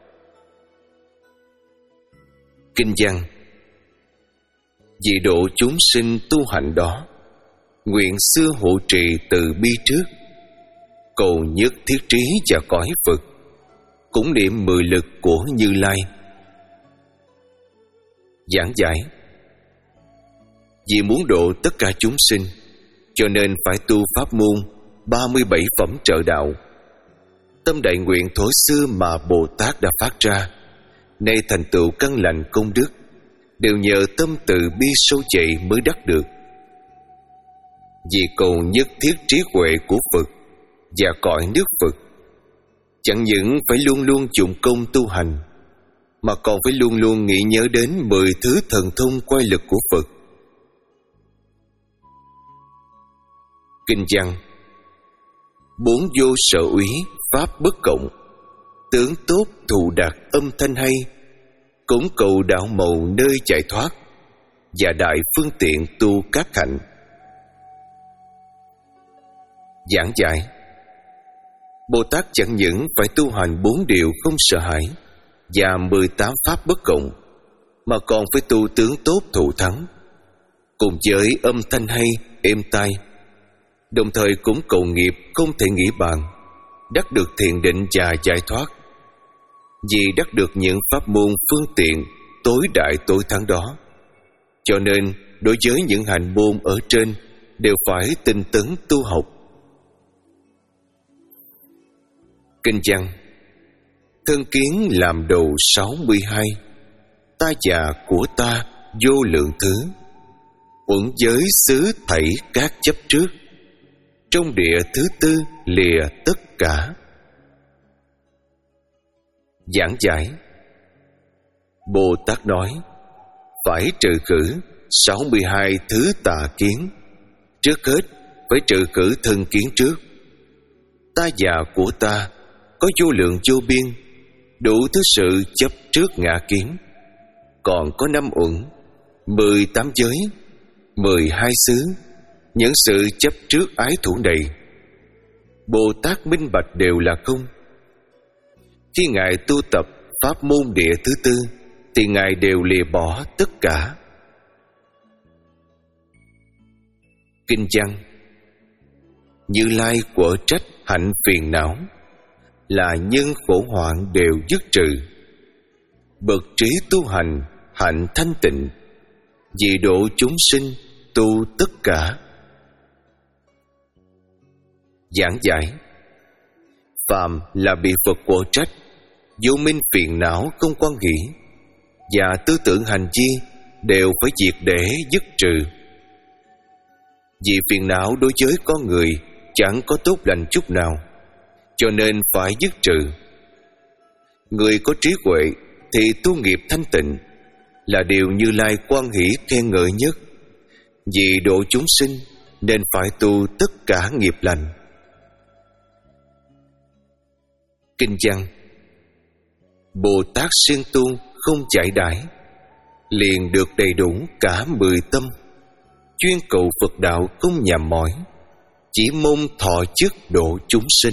Kinh văn: Vì độ chúng sinh tu hành đó, nguyện xưa hộ trì từ bi trước, cầu nhất thiết trí và cõi Phật, cũng niệm mười lực của Như Lai. Giảng giải: Vì muốn độ tất cả chúng sinh, cho nên phải tu pháp môn ba mươi bảy phẩm trợ đạo. Tâm đại nguyện thuở xưa mà Bồ Tát đã phát ra, nay thành tựu căn lành công đức, đều nhờ tâm từ bi sâu dày mới đắc được. Vì cầu nhất thiết trí huệ của Phật và cõi nước Phật, chẳng những phải luôn luôn dụng công tu hành, mà còn phải luôn luôn nghĩ nhớ đến mười thứ thần thông quay lực của Phật. Kinh văn: Bốn vô sở úy, pháp bất cộng, tướng tốt thụ đạt âm thanh hay, cũng cầu đạo màu nơi giải thoát, và đại phương tiện tu các hạnh. Giảng giải: Bồ Tát chẳng những phải tu hành bốn điều không sợ hãi và mười tám pháp bất cộng, mà còn phải tu tướng tốt thụ thắng, cùng với âm thanh hay, êm tai, đồng thời cũng cầu nghiệp không thể nghĩ bàn, đắc được thiền định và giải thoát. Vì đắc được những pháp môn phương tiện tối đại tối thắng đó, cho nên đối với những hành môn ở trên đều phải tinh tấn tu học. Kinh văn: Thân kiến làm đầu sáu mươi hai, ta già của ta vô lượng thứ, uẩn giới xứ thảy các chấp trước, trong địa thứ tư lìa tất cả. Giảng giải: Bồ Tát nói phải trừ khử sáu mươi hai thứ tà kiến. Trước hết phải trừ khử thân kiến trước. Ta già của ta có vô lượng vô biên, đủ thứ sự chấp trước ngã kiến. Còn có năm uẩn, mười tám giới, mười hai xứ, những sự chấp trước ái thủ này Bồ Tát minh bạch đều là không. Khi Ngài tu tập pháp môn địa thứ tư thì Ngài đều lìa bỏ tất cả. Kinh văn: Như Lai của trách hạnh phiền não, là nhân khổ hoạn đều dứt trừ. Bậc trí tu hành hạnh thanh tịnh, vì độ chúng sinh tu tất cả. Giảng giải: Phàm là bị Phật quở trách, vô minh phiền não không quan nghĩ, và tư tưởng hành vi đều phải diệt để dứt trừ. Vì phiền não đối với con người chẳng có tốt lành chút nào, cho nên phải dứt trừ. Người có trí huệ thì tu nghiệp thanh tịnh là điều Như Lai quan hỷ khen ngợi nhất. Vì độ chúng sinh nên phải tu tất cả nghiệp lành. Kinh văn: Bồ Tát siêng tu không chạy đãi, liền được đầy đủ cả mười tâm, chuyên cầu Phật đạo không nhàm mỏi, chỉ mong thọ chức độ chúng sinh.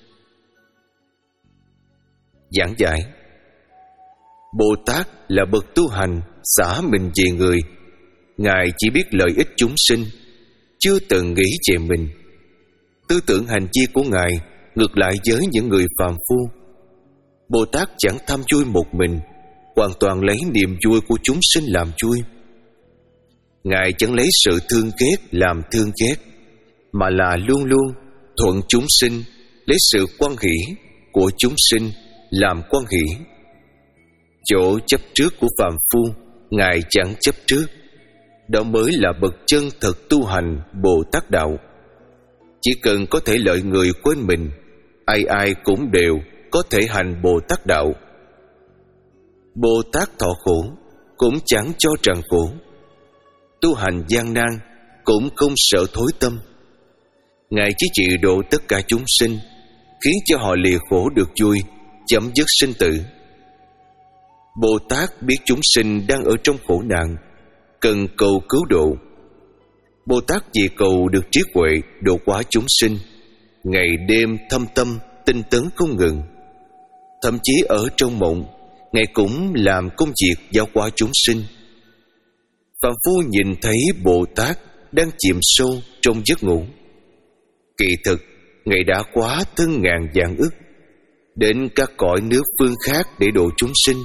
Giảng giải: Bồ Tát là bậc tu hành xả mình về người. Ngài chỉ biết lợi ích chúng sinh, chưa từng nghĩ về mình. Tư tưởng hành vi của Ngài ngược lại với những người phàm phu. Bồ Tát chẳng tham vui một mình, hoàn toàn lấy niềm vui của chúng sinh làm vui. Ngài chẳng lấy sự thương ghét làm thương ghét, mà là luôn luôn thuận chúng sinh, lấy sự quan hỷ của chúng sinh làm quan hỷ. Chỗ chấp trước của phàm phu Ngài chẳng chấp trước. Đó mới là bậc chân thật tu hành Bồ Tát đạo. Chỉ cần có thể lợi người quên mình, ai ai cũng đều có thể hành Bồ Tát đạo. Bồ Tát thọ khổ cũng chẳng cho trần khổ, tu hành gian nan cũng không sợ thối tâm. Ngài chỉ trị độ tất cả chúng sinh, khiến cho họ lìa khổ được vui, chấm dứt sinh tử. Bồ Tát biết chúng sinh đang ở trong khổ nạn, cần cầu cứu độ. Bồ Tát vì cầu được trí huệ độ hóa chúng sinh, ngày đêm thâm tâm tinh tấn không ngừng. Thậm chí ở trong mộng, Ngài cũng làm công việc giáo hóa chúng sinh. Phàm phu nhìn thấy Bồ Tát đang chìm sâu trong giấc ngủ. Kỳ thực Ngài đã quá thân ngàn vạn ức, đến các cõi nước phương khác để độ chúng sinh.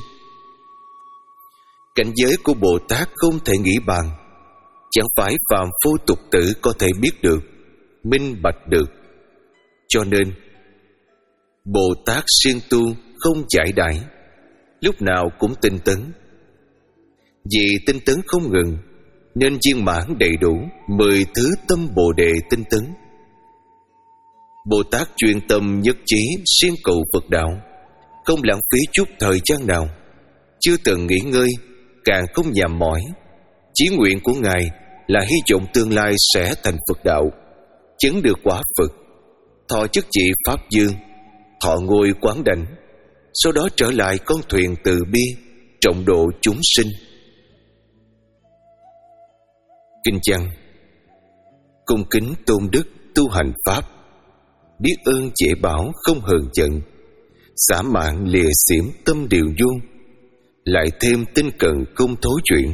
Cảnh giới của Bồ Tát không thể nghĩ bàn, chẳng phải phàm phu tục tử có thể biết được, minh bạch được. Cho nên Bồ Tát siêng tu không giải đãi, lúc nào cũng tinh tấn. Vì tinh tấn không ngừng nên viên mãn đầy đủ mười thứ tâm Bồ đề tinh tấn. Bồ Tát chuyên tâm nhất trí siêng cầu Phật đạo, không lãng phí chút thời gian nào, chưa từng nghỉ ngơi, càng không nhàm mỏi. Chí nguyện của Ngài là hy vọng tương lai sẽ thành Phật đạo, chứng được quả Phật, thọ chức vị Pháp Dương, thọ ngôi Quán Đảnh, sau đó trở lại con thuyền từ bi, trọng độ chúng sinh. Kinh văn: Cung kính tôn đức tu hành Pháp, biết ơn dễ bảo không hờn giận, xả mạng lìa xỉm tâm điều vuông, lại thêm tinh cần không thối chuyển.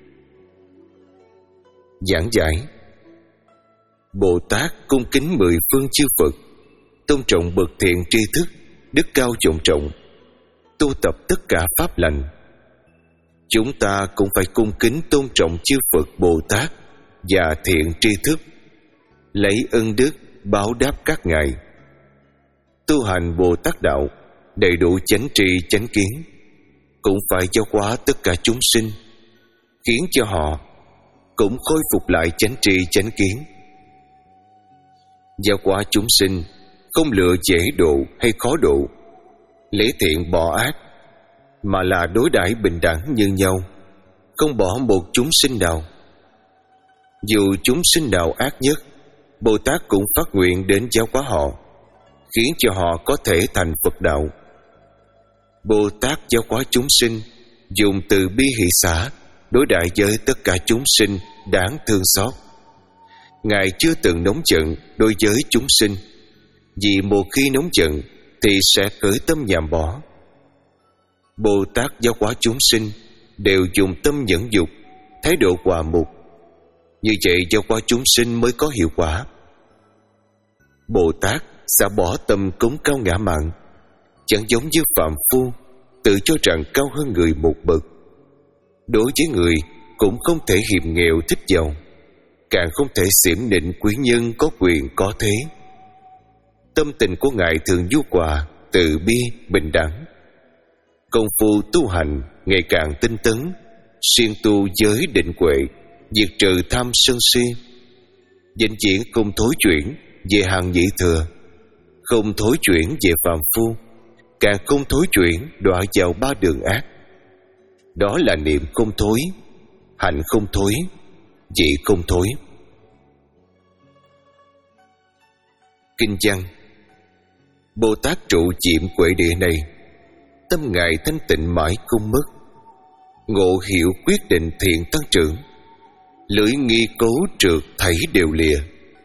Giảng giải: Bồ Tát cung kính mười phương chư Phật, tôn trọng bậc thiện tri thức, đức cao vọng trọng, tu tập tất cả pháp lành. Chúng ta cũng phải cung kính tôn trọng chư Phật Bồ Tát và thiện tri thức, lấy ân đức báo đáp các ngài. Tu hành Bồ Tát đạo đầy đủ chánh tri chánh kiến, cũng phải giáo hóa tất cả chúng sinh, khiến cho họ cũng khôi phục lại chánh tri chánh kiến. Giáo hóa chúng sinh không lựa dễ độ hay khó độ, lấy thiện bỏ ác, mà là đối đãi bình đẳng như nhau, không bỏ một chúng sinh nào. Dù chúng sinh nào ác nhất, Bồ Tát cũng phát nguyện đến giáo hóa họ, khiến cho họ có thể thành Phật đạo. Bồ Tát giáo hóa chúng sinh, dùng từ bi hỷ xả đối đãi với tất cả chúng sinh đáng thương xót. Ngài chưa từng nóng giận đối với chúng sinh, vì một khi nóng giận thì sẽ khởi tâm nhàm bỏ. Bồ Tát giáo hóa chúng sinh đều dùng tâm nhẫn dục, thái độ hòa mục. Như vậy giáo hóa chúng sinh mới có hiệu quả. Bồ Tát sẽ bỏ tâm cống cao ngã mạn, chẳng giống như phàm phu tự cho rằng cao hơn người một bậc. Đối với người cũng không thể hiềm nghèo thích giàu, càng không thể xỉm nịnh quý nhân có quyền có thế. Tâm tình của Ngài thường nhu hòa, từ bi, bình đẳng. Công phu tu hành ngày càng tinh tấn, siêng tu giới định huệ, diệt trừ tham sân si. Vĩnh viễn không thối chuyển về hàng nhị thừa, không thối chuyển về phàm phu, càng không thối chuyển đọa vào ba đường ác. Đó là niệm không thối, hạnh không thối, vị không thối. Kinh văn: Bồ Tát trụ chiệm huệ địa này, tâm Ngài thanh tịnh mãi không mất. Ngộ hiểu quyết định thiện tăng trưởng, lưỡi nghi cố trượt thảy đều lìa.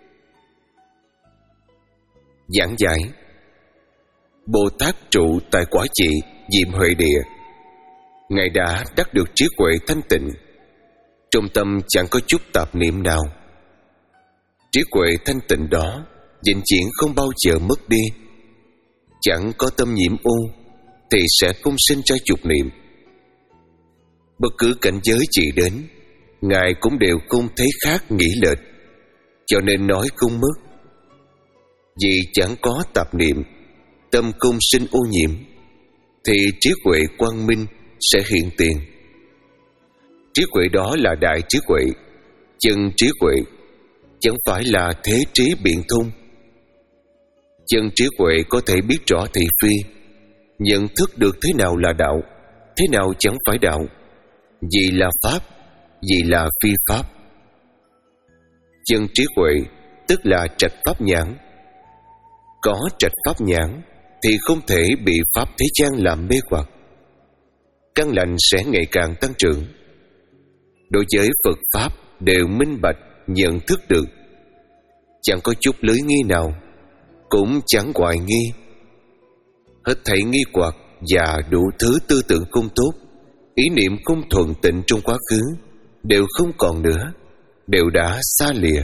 Giảng giải: Bồ Tát trụ tại quả vị diệm huệ địa, Ngài đã đắc được trí huệ thanh tịnh, trong tâm chẳng có chút tạp niệm nào. Trí huệ thanh tịnh đó vĩnh viễn không bao giờ mất đi. Chẳng có tâm nhiễm ô thì sẽ không sinh ra dục niệm. Bất cứ cảnh giới gì đến, Ngài cũng đều không thấy khác nghĩ lệch, cho nên nói không mất. Vì chẳng có tạp niệm, tâm không sinh ô nhiễm, thì trí huệ quang minh sẽ hiện tiền. Trí huệ đó là đại trí huệ, chân trí huệ, chẳng phải là thế trí biện thông. Chân trí huệ có thể biết rõ thị phi, nhận thức được thế nào là đạo, thế nào chẳng phải đạo, gì là pháp, gì là phi pháp. Chân trí huệ tức là trạch pháp nhãn. Có trạch pháp nhãn thì không thể bị pháp thế gian làm mê hoặc, căn lành sẽ ngày càng tăng trưởng. Đối với Phật pháp đều minh bạch nhận thức được, chẳng có chút lưới nghi nào, cũng chẳng hoài nghi. Hết thảy nghi hoặc và đủ thứ tư tưởng không tốt, ý niệm không thuận tịnh trong quá khứ đều không còn nữa, đều đã xa lìa.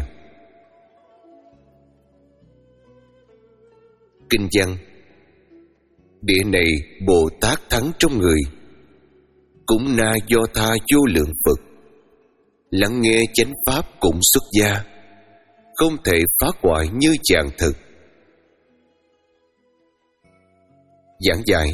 Kinh văn: Địa này Bồ Tát thắng trong người, cũng na do tha vô lượng Phật. Lắng nghe chánh pháp cũng xuất gia, không thể phá hoại như chàng thực. Giảng giải: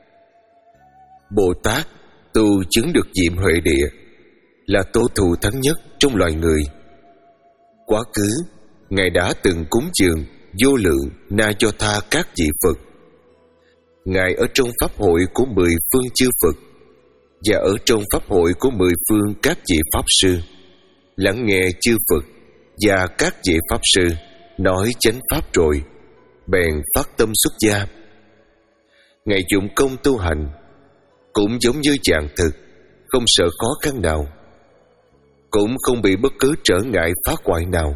Bồ Tát tu chứng được diệm huệ địa là tố thù thắng nhất trong loài người. Quá khứ Ngài đã từng cúng dường vô lượng na do tha các vị Phật. Ngài ở trong pháp hội của mười phương chư Phật và ở trong pháp hội của mười phương các vị Pháp Sư, lắng nghe chư Phật và các vị Pháp Sư nói chánh pháp rồi, bèn phát tâm xuất gia. Ngài dụng công tu hành, cũng giống như chàng thực, không sợ khó khăn nào, cũng không bị bất cứ trở ngại phá hoại nào.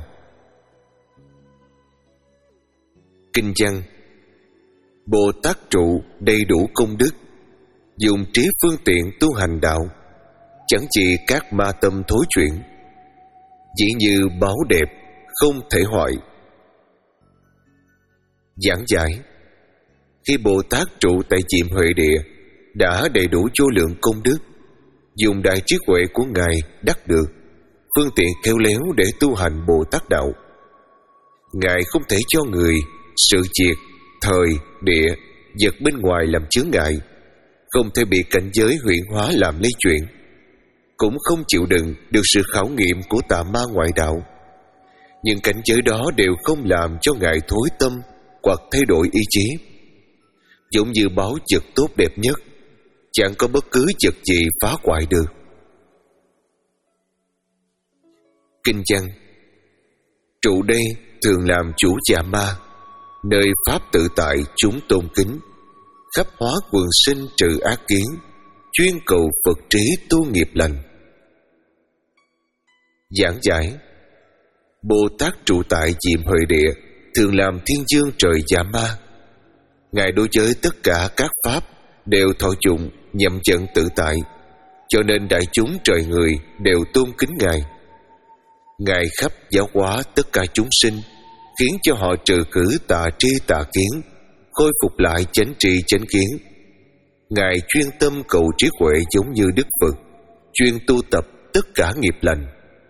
Kinh văn: Bồ Tát trụ đầy đủ công đức, dùng trí phương tiện tu hành đạo, chẳng chỉ các ma tâm thối chuyển, chỉ như báu đẹp không thể hoại. Giảng giải: Khi Bồ Tát trụ tại diệm huệ địa đã đầy đủ vô lượng công đức, dùng đại trí huệ của Ngài đắc được phương tiện khéo léo để tu hành Bồ Tát đạo. Ngài không thể cho người, sự việc, thời, địa, vật bên ngoài làm chướng ngại, không thể bị cảnh giới huyễn hóa làm lây chuyển, cũng không chịu đựng được sự khảo nghiệm của tà ma ngoại đạo. Nhưng cảnh giới đó đều không làm cho Ngài thối tâm hoặc thay đổi ý chí. Giống như báu vật tốt đẹp nhất, chẳng có bất cứ vật gì phá hoại được. Kinh văn: Trụ đây thường làm chủ dạ ma, nơi pháp tự tại chúng tôn kính, khắp hóa quần sinh trừ ác kiến, chuyên cầu Phật trí tu nghiệp lành. Giảng giải: Bồ Tát trụ tại diệm huệ địa thường làm thiên dương trời dạ ma. Ngài đối với tất cả các pháp đều thọ dụng nhậm trận tự tại, cho nên đại chúng trời người đều tôn kính Ngài. Ngài khắp giáo hóa tất cả chúng sinh, khiến cho họ trừ khử tà tri tà kiến, khôi phục lại chánh tri chánh kiến. Ngài chuyên tâm cầu trí huệ giống như Đức Phật, chuyên tu tập tất cả nghiệp lành.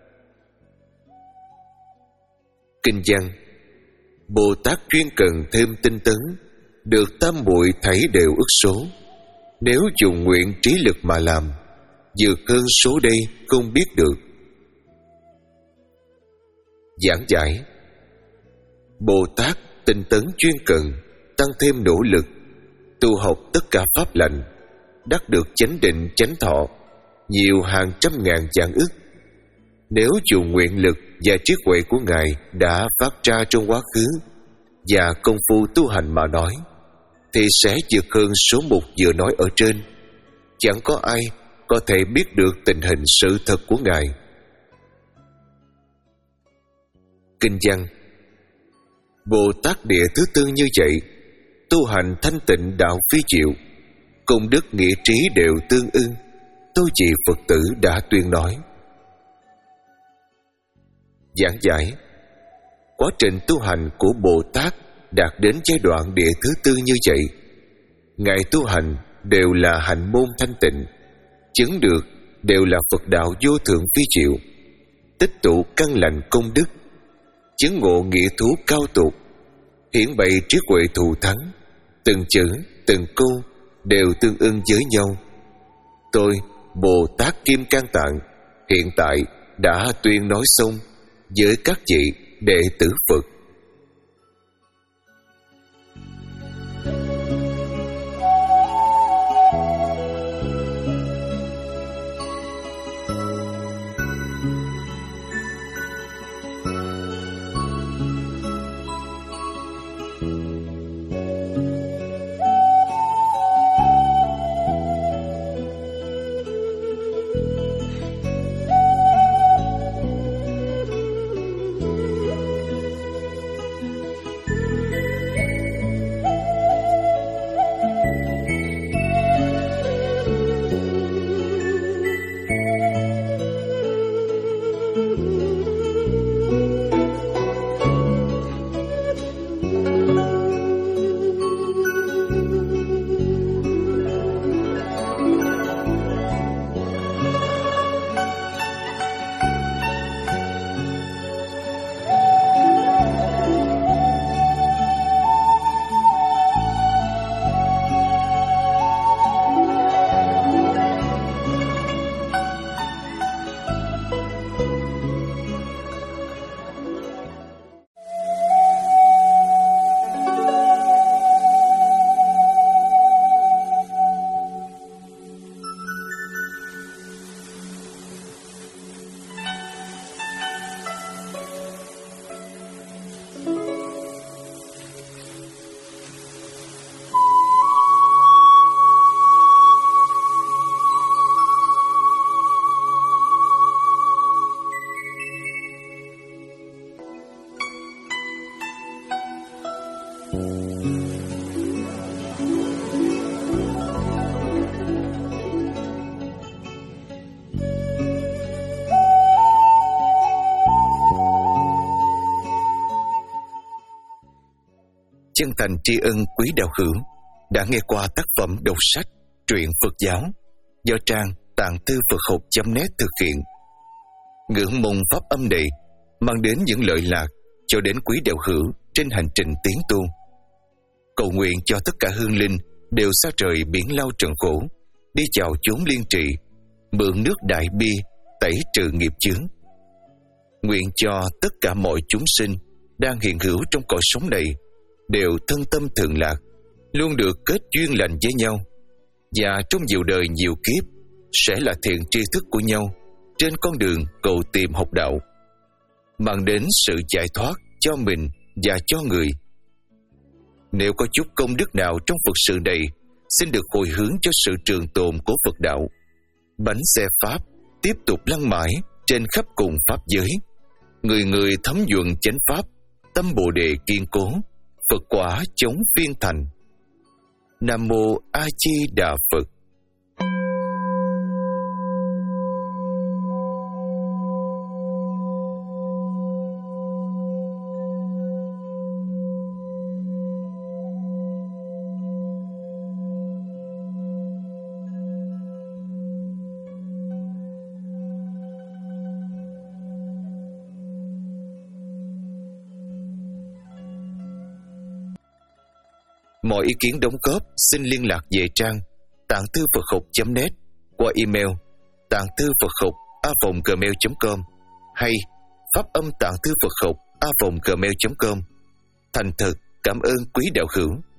Kinh văn: Bồ Tát chuyên cần thêm tinh tấn, được tam muội thảy đều ức số. Nếu dùng nguyện trí lực mà làm, vượt hơn số đây không biết được. Giảng giải: Bồ Tát tinh tấn chuyên cần, tăng thêm nỗ lực, tu học tất cả pháp lành, đắc được chánh định chánh thọ, nhiều hàng trăm ngàn vạn ức. Nếu dùng nguyện lực và trí huệ của Ngài đã phát ra trong quá khứ và công phu tu hành mà nói, thì sẽ vượt hơn số mục vừa nói ở trên. Chẳng có ai có thể biết được tình hình sự thật của Ngài. Kinh văn: Bồ Tát địa thứ tư như vậy, tu hành thanh tịnh đạo phi diệu, công đức nghĩa trí đều tương ưng, tôi chị Phật tử đã tuyên nói. Giảng giải: Quá trình tu hành của Bồ Tát đạt đến giai đoạn địa thứ tư như vậy, Ngài tu hành đều là hạnh môn thanh tịnh, chứng được đều là Phật đạo vô thượng phi diệu, tích tụ căn lành công đức, chứng ngộ nghĩa thú cao tột, hiển bày trí huệ thù thắng, từng chữ từng câu đều tương ưng với nhau. Tôi, Bồ Tát Kim Cang Tạng, hiện tại đã tuyên nói xong với các vị đệ tử Phật. Chân thành tri ân quý đạo hữu đã nghe qua tác phẩm đọc sách Truyện Phật giáo do trang tạng thư Phật học chấm net thực hiện. Ngưỡng mong pháp âm này mang đến những lợi lạc cho đến quý đạo hữu trên hành trình tiến tu. Cầu nguyện cho tất cả hương linh đều xa trời biển lao trần khổ, đi vào chốn liên trì, mượn nước đại bi tẩy trừ nghiệp chướng. Nguyện cho tất cả mọi chúng sinh đang hiện hữu trong cõi sống này đều thân tâm thường lạc, luôn được kết duyên lành với nhau, và trong nhiều đời nhiều kiếp sẽ là thiện tri thức của nhau trên con đường cầu tìm học đạo, mang đến sự giải thoát cho mình và cho người. Nếu có chút công đức nào trong Phật sự này, xin được hồi hướng cho sự trường tồn của Phật đạo. Bánh xe Pháp tiếp tục lăn mãi trên khắp cùng Pháp giới, người người thấm nhuần chánh Pháp, tâm Bồ đề kiên cố, Phật quả chống phiên thành. Nam mô A Di Đà Phật. Mọi ý kiến đóng góp xin liên lạc về trang tạng thư Phật học chấm net qua email tạng thư Phật học a vòng gmail chấm com hay pháp âm tạng thư Phật học a vòng gmail chấm com. Thành thật cảm ơn quý đạo hữu.